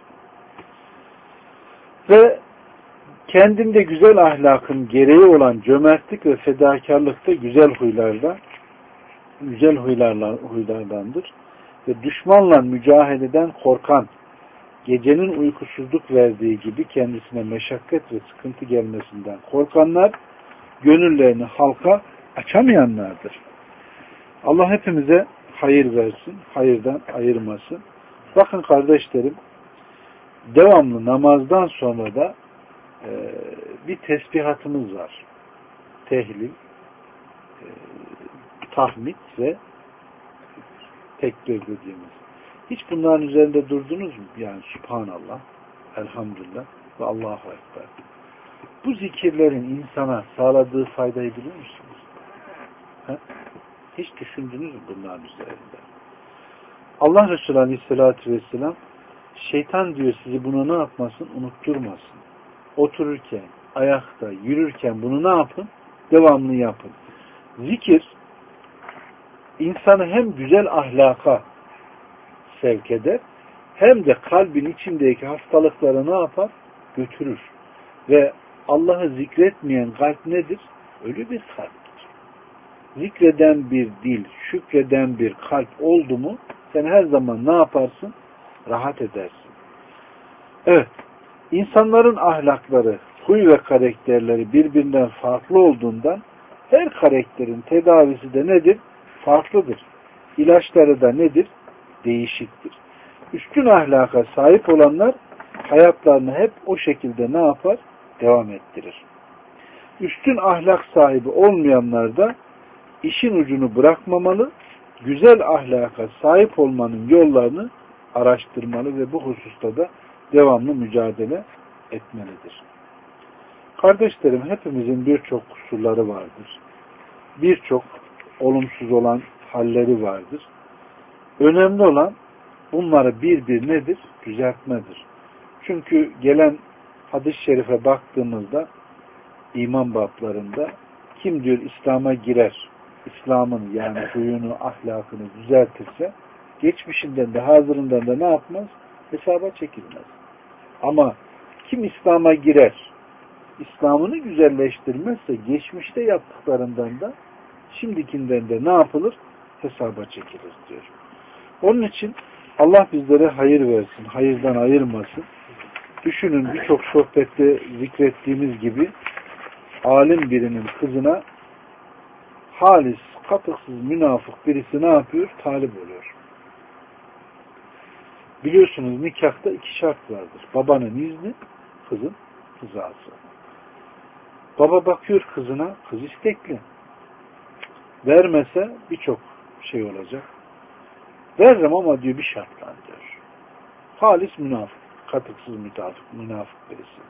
Ve kendinde güzel ahlakın gereği olan cömertlik ve fedakarlıkta güzel huylardandır. Ve düşmanla mücadeleden korkan gecenin uykusuzluk verdiği gibi kendisine meşakkat ve sıkıntı gelmesinden korkanlar, gönüllerini halka açamayanlardır. Allah hepimize hayır versin, hayırdan ayırmasın. Bakın kardeşlerim, devamlı namazdan sonra da bir tesbihatımız var. Tehlil, tahmid ve tekbir dediğimiz. Hiç bunların üzerinde durdunuz mu? Yani Subhanallah, Elhamdülillah ve Allahu Ekber. Bu zikirlerin insana sağladığı faydayı biliyor musunuz? He? Hiç düşündünüz mü bunların üzerinde? Allah Resulü Aleyhisselatü Vesselam şeytan diyor sizi buna ne yapmasın? Unutturmasın. Otururken, ayakta, yürürken bunu ne yapın? Devamlı yapın. Zikir insanı hem güzel ahlaka sevk eder hem de kalbin içindeki hastalıkları ne yapar? Götürür. Ve Allah'ı zikretmeyen kalp nedir? Ölü bir kalptir. Zikreden bir dil, şükreden bir kalp oldu mu sen her zaman ne yaparsın? Rahat edersin. Evet. İnsanların ahlakları, huy ve karakterleri birbirinden farklı olduğundan her karakterin tedavisi de nedir? Farklıdır. İlaçları da nedir? Değişiktir. Üstün ahlaka sahip olanlar hayatlarını hep o şekilde ne yapar? Devam ettirir. Üstün ahlak sahibi olmayanlar da işin ucunu bırakmamalı, güzel ahlaka sahip olmanın yollarını araştırmalı ve bu hususta da devamlı mücadele etmelidir. Kardeşlerim, hepimizin birçok kusurları vardır. Birçok olumsuz olan halleri vardır. Önemli olan bunları bir nedir? Düzeltmedir. Çünkü gelen hadis-i şerife baktığımızda iman bablarında kim diyor İslam'a girer, İslam'ın yani huyunu, ahlakını düzeltirse geçmişinden de hazırından da ne yapmaz? Hesaba çekilmez. Ama kim İslam'a girer, İslam'ını güzelleştirmezse geçmişte yaptıklarından da şimdikinden de ne yapılır? Hesaba çekilir diyor. Onun için Allah bizlere hayır versin, hayırdan ayırmasın. Düşünün birçok sohbette zikrettiğimiz gibi alim birinin kızına halis, katıksız, münafık birisi ne yapıyor? Talip oluyor. Biliyorsunuz nikahta 2 şart vardır. Babanın izni, kızın rızası. Baba bakıyor kızına, kız istekli. Vermese birçok şey olacak. Veririm ama diyor bir şartla diyor. Halis münafık, katıksız münafık birisi.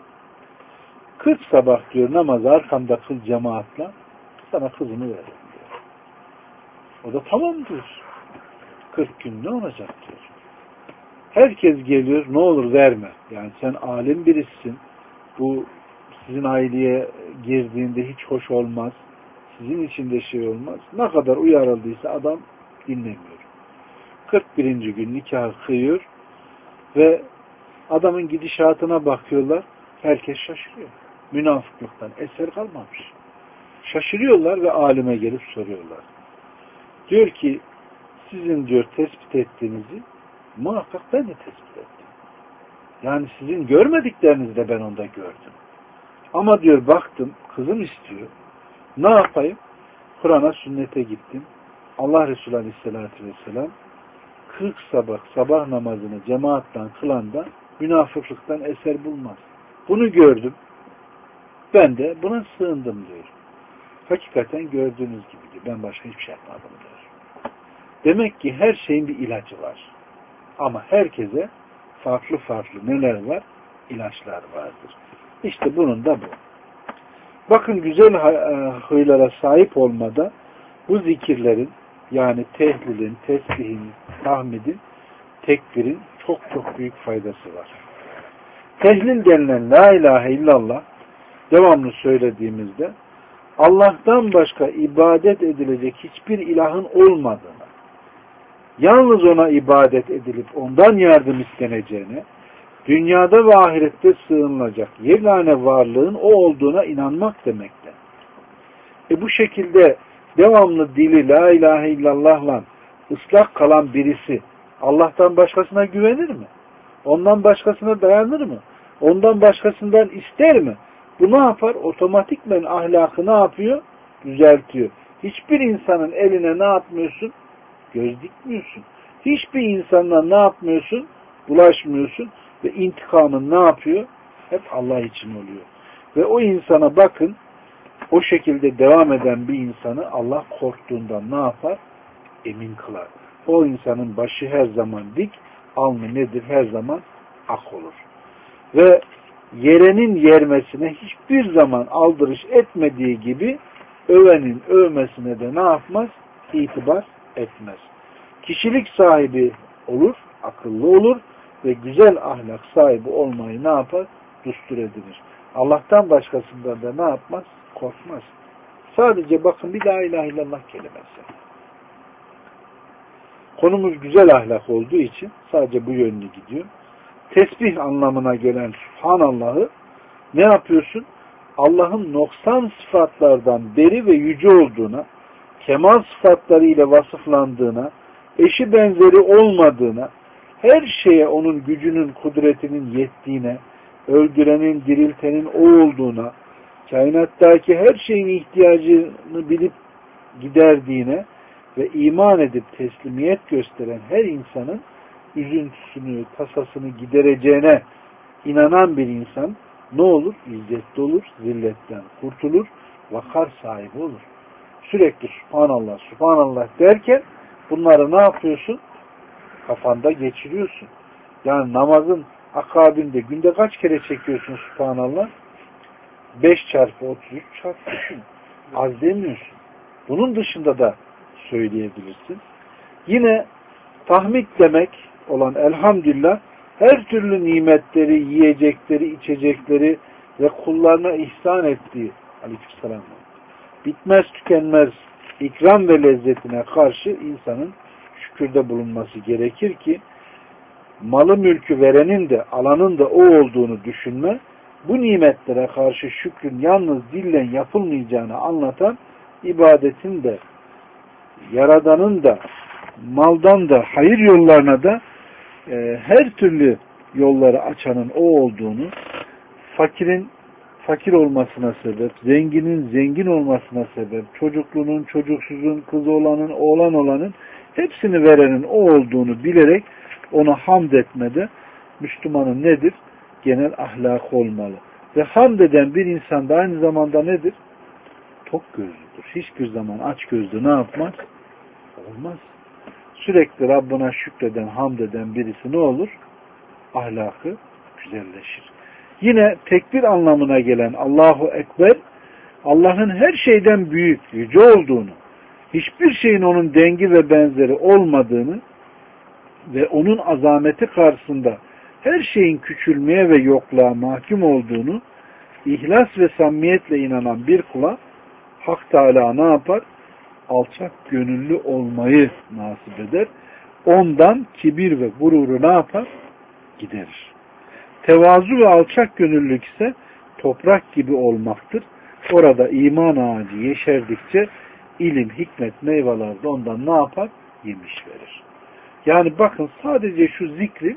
40 sabah diyor namazı arkamda kıl cemaatla sana kızını veririm diyor. O da tamam diyor. 40 gün ne olacak diyor. Herkes geliyor, ne olur verme. Yani sen alim birisin. Bu sizin aileye girdiğinde hiç hoş olmaz. Sizin için de şey olmaz. Ne kadar uyarıldıysa adam dinlemiyor. 41. gün nikahı kıyıyor ve adamın gidişatına bakıyorlar. Herkes şaşırıyor. Münafıklıktan eser kalmamış. Şaşırıyorlar ve alime gelip soruyorlar. Diyor ki sizin diyor tespit ettiğinizi muhakkak ben de tespit ettim. Yani sizin görmediklerinizi de ben onda gördüm. Ama diyor baktım kızım istiyor. Ne yapayım? Kur'an'a sünnete gittim. Allah Resulü Aleyhisselatü Vesselam 40 sabah namazını cemaatle kılan da münafıklıktan eser bulmaz. Bunu gördüm. Ben de buna sığındım diyor. Hakikaten gördüğünüz gibi diyor. Ben başka hiçbir şey yapmadım diyor. Demek ki her şeyin bir ilacı var. Ama herkese farklı neler var? İlaçlar vardır. İşte bunun da bu. Bakın güzel huylara sahip olmada bu zikirlerin yani tehlilin, tesbihin, tahmidin, tekbirin çok büyük faydası var. Tehlil denilen la ilahe illallah devamlı söylediğimizde Allah'tan başka ibadet edilecek hiçbir ilahın olmadığını, yalnız ona ibadet edilip ondan yardım isteneceğine, dünyada ve ahirette sığınılacak yegane varlığın o olduğuna inanmak demektir. Bu şekilde devamlı dili la ilahe illallah'la ıslak kalan birisi Allah'tan başkasına güvenir mi? Ondan başkasına dayanır mı? Ondan başkasından ister mi? Bu ne yapar? Otomatikmen ahlakı ne yapıyor? Düzeltiyor. Hiçbir insanın eline ne yapmıyorsun? Göz dikmiyorsun. Hiçbir insanla ne yapmıyorsun? Bulaşmıyorsun. Ve intikamın ne yapıyor? Hep Allah için oluyor. Ve o insana bakın, o şekilde devam eden bir insanı Allah korktuğundan ne yapar? Emin kılar. O insanın başı her zaman dik, alnı nedir? Her zaman ak olur. Ve yerenin yermesine hiçbir zaman aldırış etmediği gibi övenin övmesine de ne yapmaz? İtibar etmez. Kişilik sahibi olur, akıllı olur ve güzel ahlak sahibi olmayı ne yapar? Düstur edilir. Allah'tan başkasından da ne yapmaz? Korkmaz. Sadece bakın bir la ilahe illallah kelimesi. Konumuz güzel ahlak olduğu için sadece bu yönlü gidiyor. Tesbih anlamına gelen Subhanallah'ı ne yapıyorsun? Allah'ın noksan sıfatlardan beri ve yüce olduğuna, kemal sıfatlarıyla vasıflandığına, eşi benzeri olmadığına, her şeye onun gücünün, kudretinin yettiğine, öldürenin, diriltenin o olduğuna, kainattaki her şeyin ihtiyacını bilip giderdiğine ve iman edip teslimiyet gösteren her insanın üzüntüsünü, tasasını gidereceğine inanan bir insan ne olur? İzzetli olur, zilletten kurtulur, vakar sahibi olur. Sürekli Subhanallah, Subhanallah derken bunları ne yapıyorsun? Kafanda geçiriyorsun. Yani namazın akabinde günde kaç kere çekiyorsun Subhanallah? 5 çarpı 33 çarpı 3. Az demiyorsun. Bunun dışında da söyleyebilirsin. Yine tahmid demek olan elhamdülillah her türlü nimetleri, yiyecekleri, içecekleri ve kullarına ihsan ettiği aleykümselam bitmez tükenmez ikram ve lezzetine karşı insanın şükürde bulunması gerekir ki malı mülkü verenin de alanın da o olduğunu düşünme, bu nimetlere karşı şükrün yalnız dillen yapılmayacağını anlatan ibadetin de Yaradan'ın da maldan da hayır yollarına da her türlü yolları açanın o olduğunu, fakirin fakir olmasına sebep, zenginin zengin olmasına sebep, çocukluğunun, çocuksuzun, kız olanın, oğlan olanın hepsini verenin o olduğunu bilerek ona hamd etmede Müslümanın nedir? Genel ahlakı olmalı. Ve hamd eden bir insan da aynı zamanda nedir? Tok gözlüdür. Hiçbir zaman aç gözlü ne yapmaz? Olmaz. Sürekli Rabbına şükreden, hamd eden birisi ne olur? Ahlakı güzelleşir. Yine tekbir anlamına gelen Allahu Ekber, Allah'ın her şeyden büyük, yüce olduğunu, hiçbir şeyin onun dengi ve benzeri olmadığını ve onun azameti karşısında her şeyin küçülmeye ve yokluğa mahkum olduğunu ihlas ve samimiyetle inanan bir kula Hak Teala ne yapar? Alçak gönüllü olmayı nasip eder. Ondan kibir ve gururu ne yapar? Giderir. Tevazu ve alçak gönüllülük ise toprak gibi olmaktır. Orada iman ağacı yeşerdikçe ilim, hikmet, meyveler de ondan ne yapar? Yemiş verir. Yani bakın sadece şu zikrin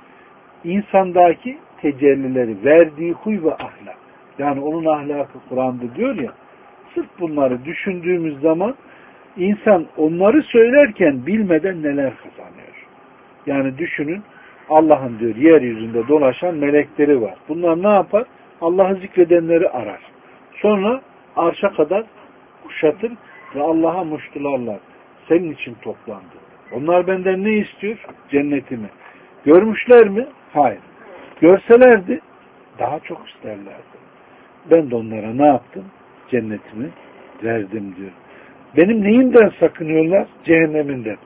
insandaki tecellileri, verdiği huy ve ahlak. Yani onun ahlakı Kur'an'da diyor ya, sırf bunları düşündüğümüz zaman insan onları söylerken bilmeden neler kazanıyor. Yani düşünün, Allah'ın diyor yeryüzünde dolaşan melekleri var. Bunlar ne yapar? Allah'ı zikredenleri arar. Sonra arşa kadar kuşatır ve Allah'a muştularlar. Senin için toplandı. Onlar benden ne istiyor? Cennetimi. Görmüşler mi? Hayır. Görselerdi daha çok isterlerdi. Ben de onlara ne yaptım? Cennetimi verdim diyor. Benim neyimden sakınıyorlar? Cehenneminden.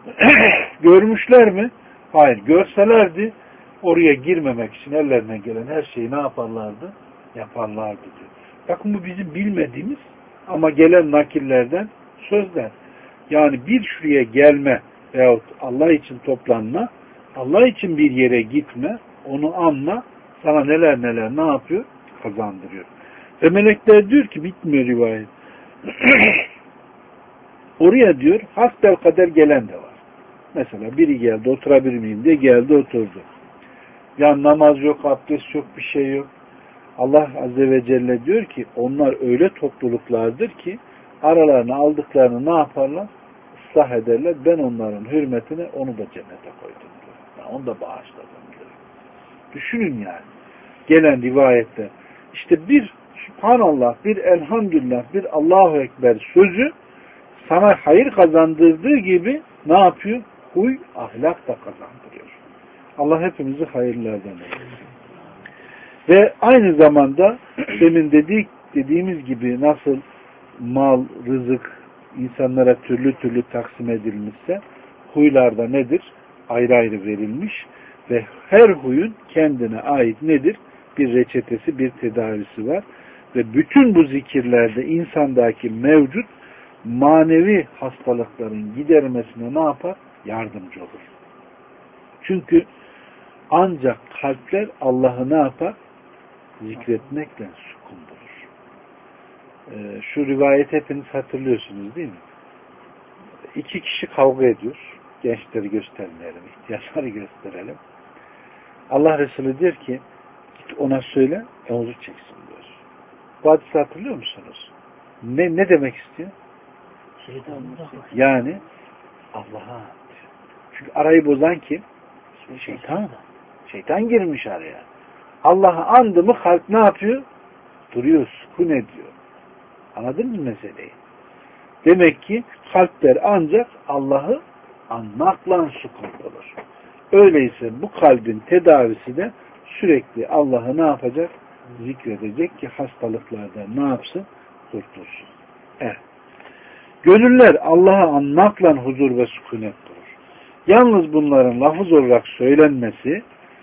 Görmüşler mi? Hayır. Görselerdi oraya girmemek için ellerine gelen her şeyi ne yaparlardı? Yaparlardı diyor. Bakın bu bizim bilmediğimiz ama gelen nakillerden sözler. Yani bir şuraya gelme veyahut Allah için toplanma, Allah için bir yere gitme, onu anla, sana neler neler ne yapıyor? Kazandırıyor. Ve melekler diyor ki, bitmiyor rivayet. Oraya diyor hasbelkader gelen de var. Mesela biri geldi oturabilir miyim diye geldi oturdu. Ya namaz yok, abdest yok, bir şey yok. Allah Azze ve Celle diyor ki onlar öyle topluluklardır ki aralarına aldıklarını ne yaparlar? Islah ederler. Ben onların hürmetine onu da cennete koydum diyor. Yani onu da bağışladım diyor. Düşünün yani. Gelen rivayette işte bir Subhanallah, bir Elhamdülillah, bir Allahu Ekber sözü sana hayır kazandırdığı gibi ne yapıyor? Huy, ahlak da kazandırıyor. Allah hepimizi hayırlardan eylesin. Ve aynı zamanda demin dediğimiz gibi nasıl mal, rızık insanlara türlü türlü taksim edilmişse huylarda nedir? Ayrı ayrı verilmiş ve her huyun kendine ait nedir? Bir reçetesi, bir tedavisi var. Ve bütün bu zikirlerde insandaki mevcut manevi hastalıkların gidermesine ne yapar? Yardımcı olur. Çünkü ancak kalpler Allah'ı ne yapar? Zikretmekle sükun bulur. Şu rivayet hepiniz hatırlıyorsunuz değil mi? İki kişi kavga ediyor. Gençleri göstermeyelim, ihtiyarları gösterelim. Allah Resulü diyor ki git ona söyle, omuzu çeksin diyor. Bu hadisi hatırlıyor musunuz? Ne demek istiyor? Yani Allah'a. Çünkü arayı bozan kim? Şeytan. Şeytan girmiş araya. Allah'ı andı mı kalp ne yapıyor? Duruyor, sükun ediyor. Anladın mı meseleyi? Demek ki kalpler ancak Allah'ı anmakla sükun olur. Öyleyse bu kalbin tedavisi de sürekli Allah'ı ne yapacak? Zikredecek ki hastalıklardan ne yapsın? Kurtulsun. Evet. Gönüller Allah'ı anmakla huzur ve sükunet bulur. Yalnız bunların lafız olarak söylenmesi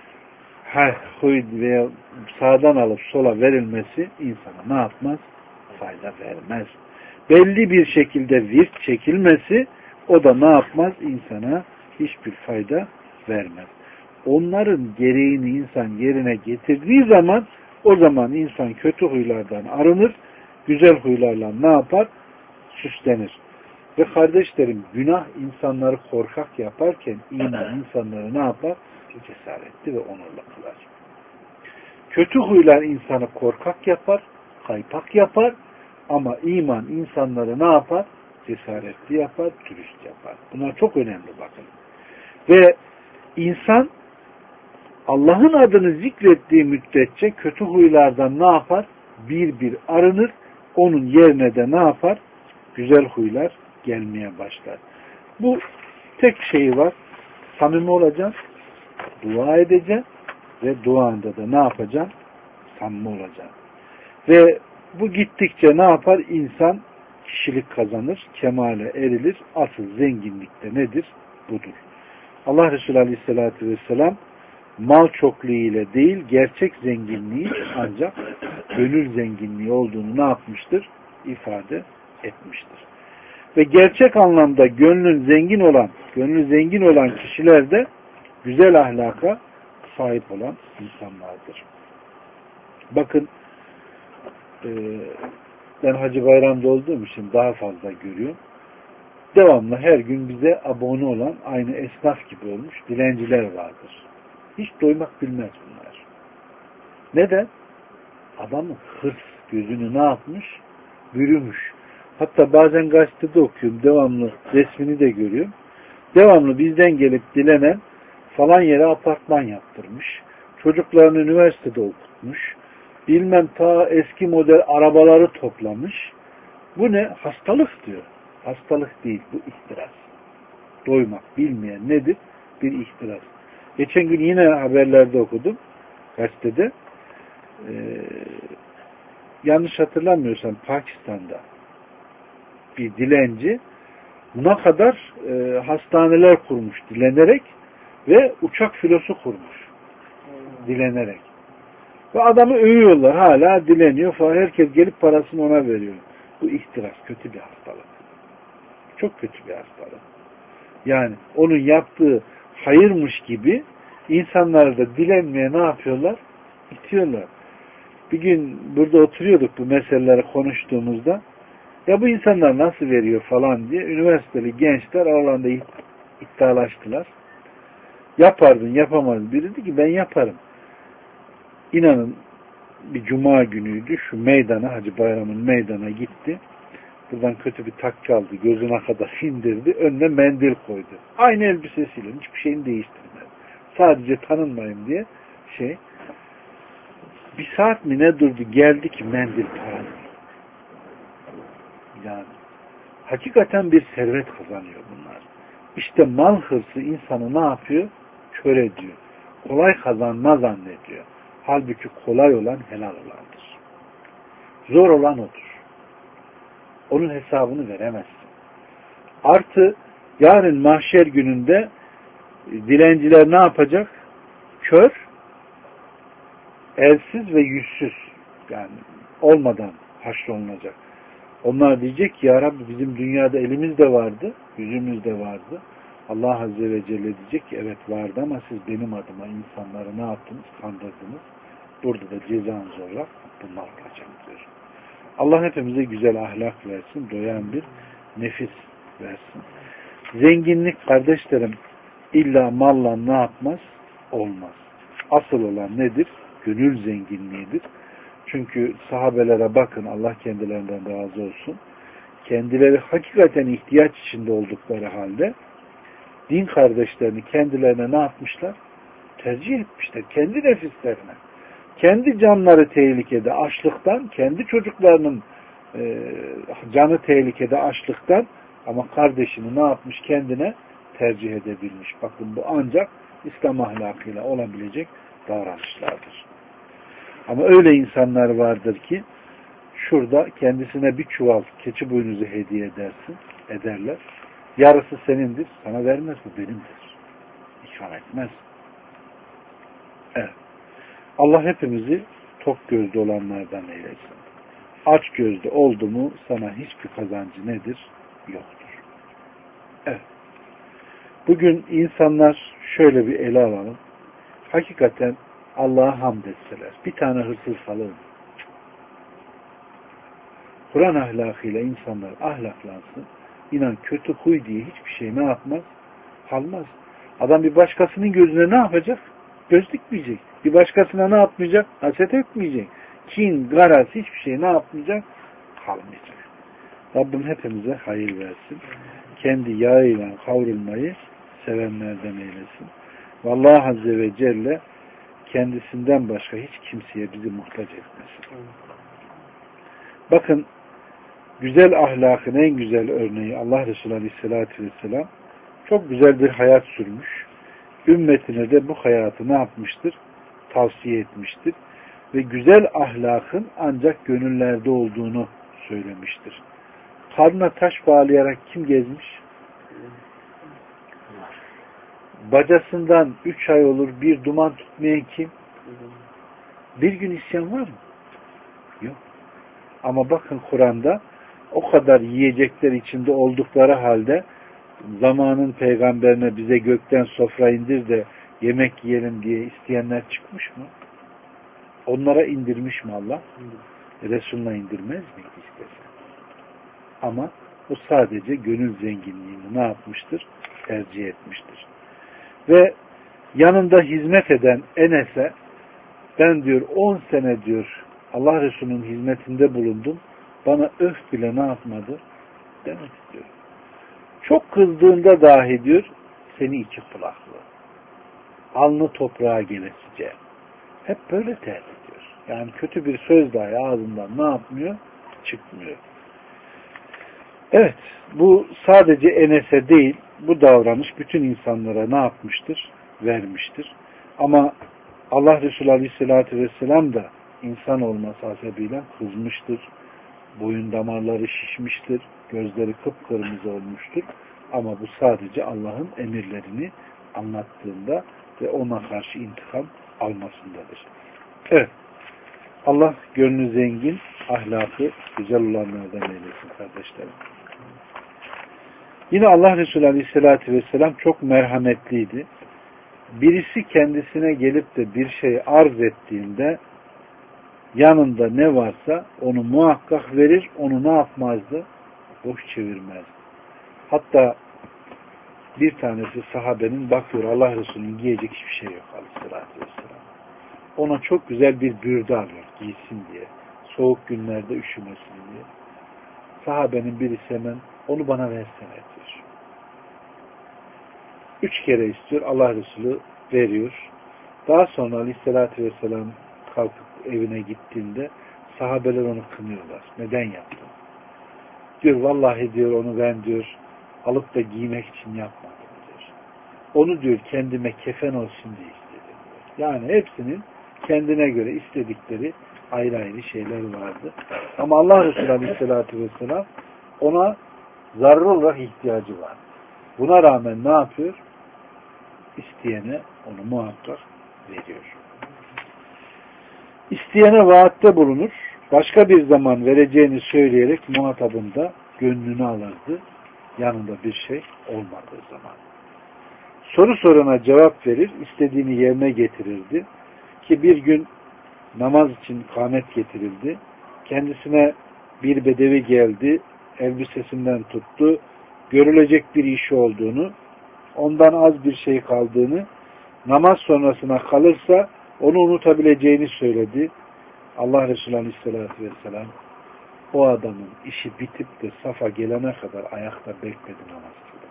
veya sağdan alıp sola verilmesi insana ne yapmaz? Fayda vermez. Belli bir şekilde virt çekilmesi o da ne yapmaz? İnsana hiçbir fayda vermez. Onların gereğini insan yerine getirdiği zaman o zaman insan kötü huylardan arınır, güzel huylarla ne yapar? Süslenir. Ve kardeşlerim günah insanları korkak yaparken iman insanları ne yapar? Cesaretli ve onurlu kılar. Kötü huylar insanı korkak yapar, kaypak yapar ama iman insanları ne yapar? Cesaretli yapar, dürüst yapar. Bunlar çok önemli bakın. Ve insan Allah'ın adını zikrettiği müddetçe kötü huylardan ne yapar? Bir bir arınır. Onun yerine de ne yapar? Güzel huylar gelmeye başlar. Bu tek şeyi var. Samimi olacaksın, dua edeceksin ve duanda da ne yapacaksın? Samimi olacaksın. Ve bu gittikçe ne yapar? İnsan kişilik kazanır, kemale erilir. Asıl zenginlik de nedir? Budur. Allah Resulü Aleyhisselatü Vesselam mal çokluğu ile değil, gerçek zenginliği ancak gönül zenginliği olduğunu ne yapmıştır? İfade etmiştir. Ve gerçek anlamda gönlü zengin olan kişiler de güzel ahlaka sahip olan insanlardır. Bakın ben Hacı Bayram'da olduğum için daha fazla görüyorum. Devamlı her gün bize abone olan aynı esnaf gibi olmuş dilenciler vardır. Hiç doymak bilmez bunlar. Neden? Adamın hırs gözünü ne yapmış? Bürümüş. Hatta bazen gazetede okuyorum. Devamlı resmini de görüyorum. Devamlı bizden gelip dilenen falan yere apartman yaptırmış. Çocuklarını üniversitede okutmuş. Bilmem ta eski model arabaları toplamış. Bu ne? Hastalık diyor. Hastalık değil. Bu ihtiras. Doymak bilmeyen nedir? Bir ihtiras. Geçen gün yine haberlerde okudum. Gazetede. Yanlış hatırlamıyorsam Pakistan'da bir dilenci buna kadar hastaneler kurmuş dilenerek ve uçak filosu kurmuş dilenerek. Ve adamı övüyorlar. Hala dileniyor falan. Herkes gelip parasını ona veriyor. Bu ihtiras. Kötü bir hastalık. Çok kötü bir hastalık. Yani onun yaptığı hayırmış gibi insanları da dilenmeye ne yapıyorlar? İtiyorlar. Bir gün burada oturuyorduk bu meseleleri konuştuğumuzda ya bu insanlar nasıl veriyor falan diye üniversiteli gençler aralarında iddialaştılar. Yapardın, yapamazdın. Biri dedi ki ben yaparım. İnanın bir cuma günüydü. Şu meydana, Hacı Bayram'ın meydana gitti. Buradan kötü bir takki aldı. Gözüne kadar indirdi. Önüne mendil koydu. Aynı elbisesiyle. Hiçbir şeyini değiştirmedi. Sadece tanınmayayım diye bir saat mi ne durdu? Geldi ki mendil para. Yani hakikaten bir servet kazanıyor bunlar. İşte mal hırsı insanı ne yapıyor? Kör ediyor. Kolay kazanma zannediyor. Halbuki kolay olan helal olandır. Zor olan odur. Onun hesabını veremezsin. Artı yarın mahşer gününde dilenciler ne yapacak? Kör, elsiz ve yüzsüz. Yani olmadan haşrolunacak. Onlar diyecek ki ya Rabbi bizim dünyada elimiz de vardı, yüzümüz de vardı. Allah Azze ve Celle diyecek ki evet vardı ama siz benim adıma insanları ne yaptınız? Kandırdınız. Burada da cezanız olarak bunlar olacak diyor. Allah hepimize güzel ahlak versin, doyan bir nefis versin. Zenginlik kardeşlerim illa malla ne yapmaz? Olmaz. Asıl olan nedir? Gönül zenginliğidir. Çünkü sahabelere bakın, Allah kendilerinden razı olsun. Kendileri hakikaten ihtiyaç içinde oldukları halde din kardeşlerini kendilerine ne yapmışlar? Tercih etmişler. Kendi nefislerine. Kendi canları tehlikede açlıktan, kendi çocuklarının canı tehlikede açlıktan ama kardeşini ne yapmış? Kendine tercih edebilmiş. Bakın bu ancak İslam ahlakıyla olabilecek davranışlardır. Ama öyle insanlar vardır ki şurada kendisine bir çuval keçi boynuzu hediye ederler. Yarısı senindir. Sana vermez, bu benimdir. İkram etmez. Evet. Allah hepimizi tok gözlü olanlardan eylesin. Aç gözlü oldu mu sana hiçbir kazancı nedir? Yoktur. Evet. Bugün insanlar şöyle bir ele alalım. Hakikaten Allah'a hamd etseler. Bir tane hırsız kalır mı? Kur'an ahlakıyla insanlar ahlaklansın. İnan kötü huy diye hiçbir şey ne yapmaz? Kalmaz. Adam bir başkasının gözüne ne yapacak? Göz dikmeyecek. Bir başkasına ne yapmayacak? Haset etmeyecek. Kin, garaz hiçbir şey ne yapmayacak? Kalmayacak. Rabbim hepimize hayır versin. Kendi yağıyla kavrulmayı sevenlerden eylesin. Vallahi Azze ve Celle kendisinden başka hiç kimseye bizi muhtaç etmesin. Bakın güzel ahlakın en güzel örneği Allah Resulü Aleyhisselatü Vesselam çok güzel bir hayat sürmüş. Ümmetine de bu hayatı ne yapmıştır? Tavsiye etmiştir. Ve güzel ahlakın ancak gönüllerde olduğunu söylemiştir. Karnına taş bağlayarak kim gezmiş? Bacasından 3 ay olur bir duman tutmayan kim? Bir gün isyan var mı? Yok. Ama bakın Kur'an'da o kadar yiyecekler içinde oldukları halde zamanın peygamberine bize gökten sofra indir de yemek yiyelim diye isteyenler çıkmış mı? Onlara indirmiş mi Allah? Resulüne indirmez mi istese? Ama o sadece gönül zenginliğini ne yapmıştır? Tercih etmiştir. Ve yanında hizmet eden Enes'e ben diyor 10 sene diyor Allah Resulü'nün hizmetinde bulundum. Bana öf bile ne yapmadı? Demek istiyor. Çok kızdığında dahi diyor seni iki kulaklı. Alnı toprağa gelesice. Hep böyle terk ediyor. Yani kötü bir söz dahi ağzından ne yapmıyor? Çıkmıyor. Evet. Bu sadece Enes'e değil, bu davranış bütün insanlara ne yapmıştır? Vermiştir. Ama Allah Resulü Aleyhisselatü Vesselam da insan olması hasebiyle kızmıştır. Boyun damarları şişmiştir. Gözleri kıpkırmızı olmuştur. Ama bu sadece Allah'ın emirlerini anlattığında ve ona karşı intikam almasındadır. Evet. Allah gönlü zengin, ahlakı güzel olanlardan eylesin kardeşlerim. Yine Allah Resulü Aleyhisselatü Vesselam çok merhametliydi. Birisi kendisine gelip de bir şey arz ettiğinde yanında ne varsa onu muhakkak verir, onu ne yapmazdı? Boş çevirmezdi. Hatta bir tanesi sahabenin bakıyor Allah Resulü'nün giyecek hiçbir şey yok aleyhissalatü vesselam. Ona çok güzel bir bürde alıyor giysin diye. Soğuk günlerde üşümesin diye. Sahabenin birisi hemen onu bana versene diyor. 3 kere istiyor. Allah Resulü veriyor. Daha sonra aleyhissalatü vesselam kalkıp evine gittiğinde sahabeler onu kınıyorlar. Neden yaptın? Diyor vallahi diyor onu ben diyor alıp da giymek için yapmadım diyor. Onu diyor kendime kefen olsun diye istedim diyor. Yani hepsinin kendine göre istedikleri ayrı ayrı şeyler vardı. Ama Allah Resulü Aleyhisselatü Vesselam ona zararlı olarak ihtiyacı var. Buna rağmen ne yapıyor? İsteyene onu muhakkak veriyor. İsteyene vaatte bulunur. Başka bir zaman vereceğini söyleyerek muhatabın da gönlünü alırdı. Yanında bir şey olmadığı zaman. Soru sorana cevap verir, istediğini yerine getirirdi. Ki bir gün namaz için kâmet getirildi. Kendisine bir bedevi geldi, elbisesinden tuttu, görülecek bir işi olduğunu, ondan az bir şey kaldığını, namaz sonrasına kalırsa onu unutabileceğini söyledi. Allah Resulü Aleyhisselatü Vesselam o adamın işi bitip de safa gelene kadar ayakta bekledi namaz kıldı.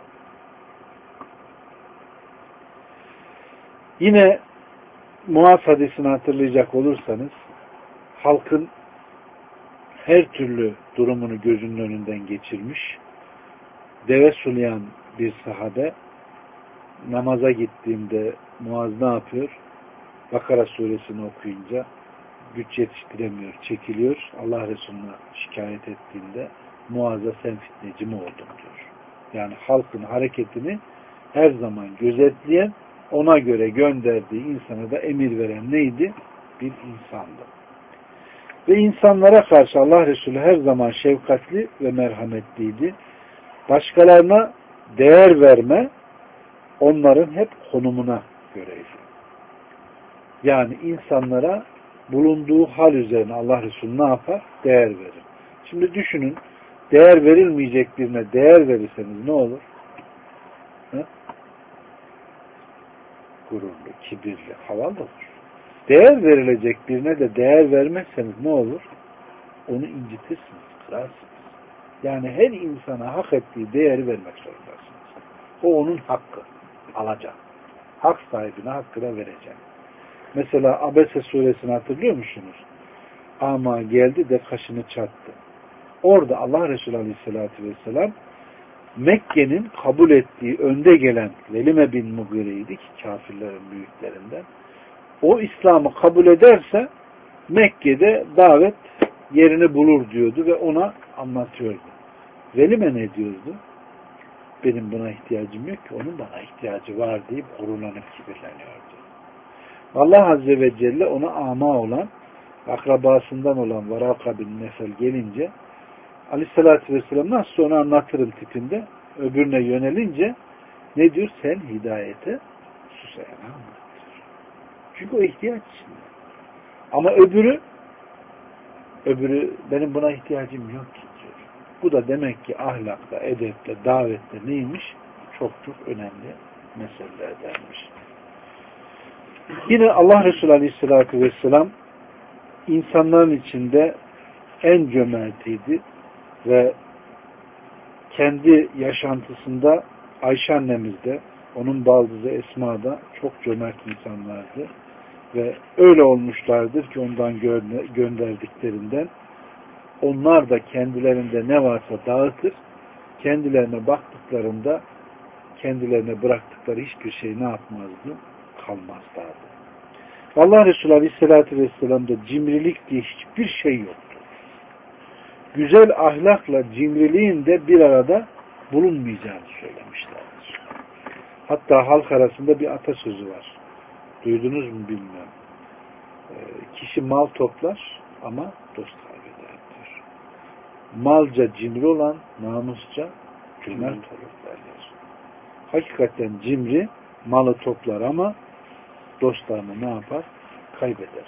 Yine Muaz hadisini hatırlayacak olursanız halkın her türlü durumunu gözünün önünden geçirmiş, deve sulayan bir sahabe namaza gittiğinde Muaz ne yapıyor? Bakara suresini okuyunca güç yetiştiremiyor, çekiliyor. Allah Resulü'ne şikayet ettiğinde Muaz'a sen fitneci mi oldun diyor. Yani halkın hareketini her zaman gözetleyen, ona göre gönderdiği insana da emir veren neydi? Bir insandı. Ve insanlara karşı Allah Resulü her zaman şefkatli ve merhametliydi. Başkalarına değer verme, onların hep konumuna göreydi. Yani insanlara bulunduğu hal üzerine Allah Resulü ne yapar? Değer verir. Şimdi düşünün, değer verilmeyecek birine değer verirseniz ne olur? He? Gururlu, kibirli, havalı olur. Değer verilecek birine de değer vermezseniz ne olur? Onu incitirsiniz, kırarsınız. Yani her insana hak ettiği değeri vermek zorundasınız. O onun hakkı. Alacak. Hak sahibine hakkını verecek. Mesela Abese suresini hatırlıyor musunuz? Ama geldi de kaşını çattı. Orada Allah Resulü Aleyhisselatü Vesselam Mekke'nin kabul ettiği önde gelen Velime bin Mugire'ydi ki kafirlerin büyüklerinden. O İslam'ı kabul ederse Mekke'de davet yerini bulur diyordu ve ona anlatıyordu. Velime ne diyordu? Benim buna ihtiyacım yok ki, onun bana ihtiyacı var deyip gururlanıp kibirleniyordu. Allah Azze ve Celle ona ama olan, akrabasından olan Varaka bin Nefel gelince Aleyhisselatü Vesselam nasıl onu anlatırım tipinde öbürüne yönelince ne diyor? Sen hidayete susayana anlattır. Çünkü o ihtiyaç içinde. Ama öbürü benim buna ihtiyacım yok ki diyor. Bu da demek ki ahlakta, edepte, davette neymiş? Çok çok önemli meselelerdenmiş. Yine Allah Resulü Aleyhisselatü Vesselam insanların içinde en cömertiydi ve kendi yaşantısında Ayşe annemiz de, onun baldızı Esma da çok cömert insanlardı ve öyle olmuşlardır ki ondan gönderdiklerinden onlar da kendilerinde ne varsa dağıtır, kendilerine baktıklarında kendilerine bıraktıkları hiçbir şey ne yapmazdı? Kalmazlardı. Allah Resulü Aleyhisselatü Vesselam'da cimrilik diye hiçbir şey yoktu. Güzel ahlakla cimriliğin de bir arada bulunmayacağını söylemişlerdir. Hatta halk arasında bir atasözü var. Duydunuz mu bilmiyorum. Kişi mal toplar ama dost kaybeder diyor. Malca cimri olan namusça cömert olur derler. Hakikaten cimri malı toplar ama dostlarını ne yapar? Kaybeder.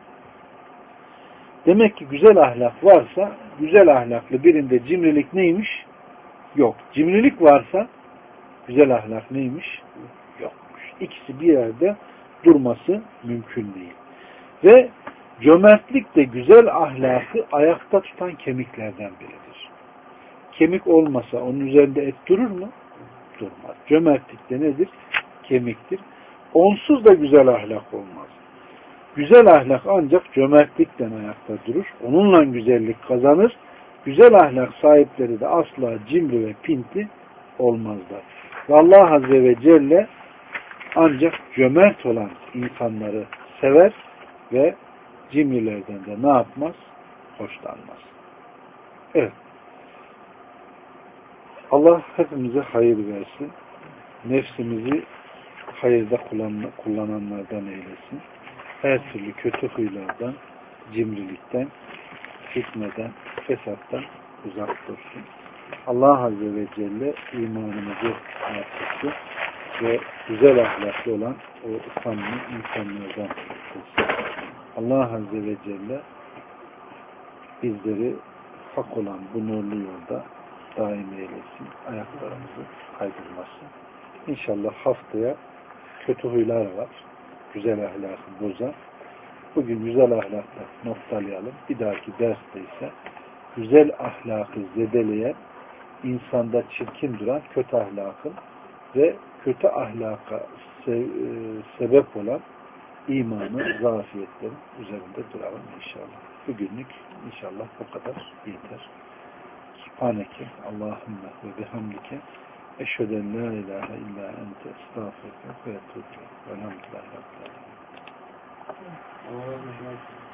Demek ki güzel ahlak varsa, güzel ahlaklı birinde cimrilik neymiş? Yok. Cimrilik varsa güzel ahlak neymiş? Yokmuş. İkisi bir yerde durması mümkün değil. Ve cömertlik de güzel ahlakı ayakta tutan kemiklerden biridir. Kemik olmasa onun üzerinde et durur mu? Durmaz. Cömertlik de nedir? Kemiktir. Onsuz da güzel ahlak olmaz. Güzel ahlak ancak cömertlikten ayakta durur. Onunla güzellik kazanır. Güzel ahlak sahipleri de asla cimri ve pinti olmazlar. Ve Allah Azze ve Celle ancak cömert olan insanları sever ve cimrilerden de ne yapmaz? Hoşlanmaz. Evet. Allah hepimize hayır versin. Nefsimizi hayırda kullananlardan eylesin. Her türlü kötü huylardan, cimrilikten, fitneden, fesattan uzak dursun. Allah Azze ve Celle imanımızı artırsın ve güzel ahlaklı olan o samimi insanlardan kılsın. Allah Azze ve Celle bizleri hak olan bu nurlu yolda daim eylesin. Ayaklarımızı kaydırmasın. İnşallah haftaya kötü huylar var. Güzel ahlakı bozan. Bugün güzel ahlakla noktalayalım. Bir dahaki derste ise güzel ahlakı zedeleyen, insanda çirkin duran kötü ahlakın ve kötü ahlaka sebep olan imanın, zafiyetlerin üzerinde duralım inşallah. Bugünlük inşallah bu kadar yeter. Subhaneke Allahümme ve bihamdike eşheden la ilahe illa ente estağfurullah ve etûbü. Velhamdülillahi Rabbil alemin.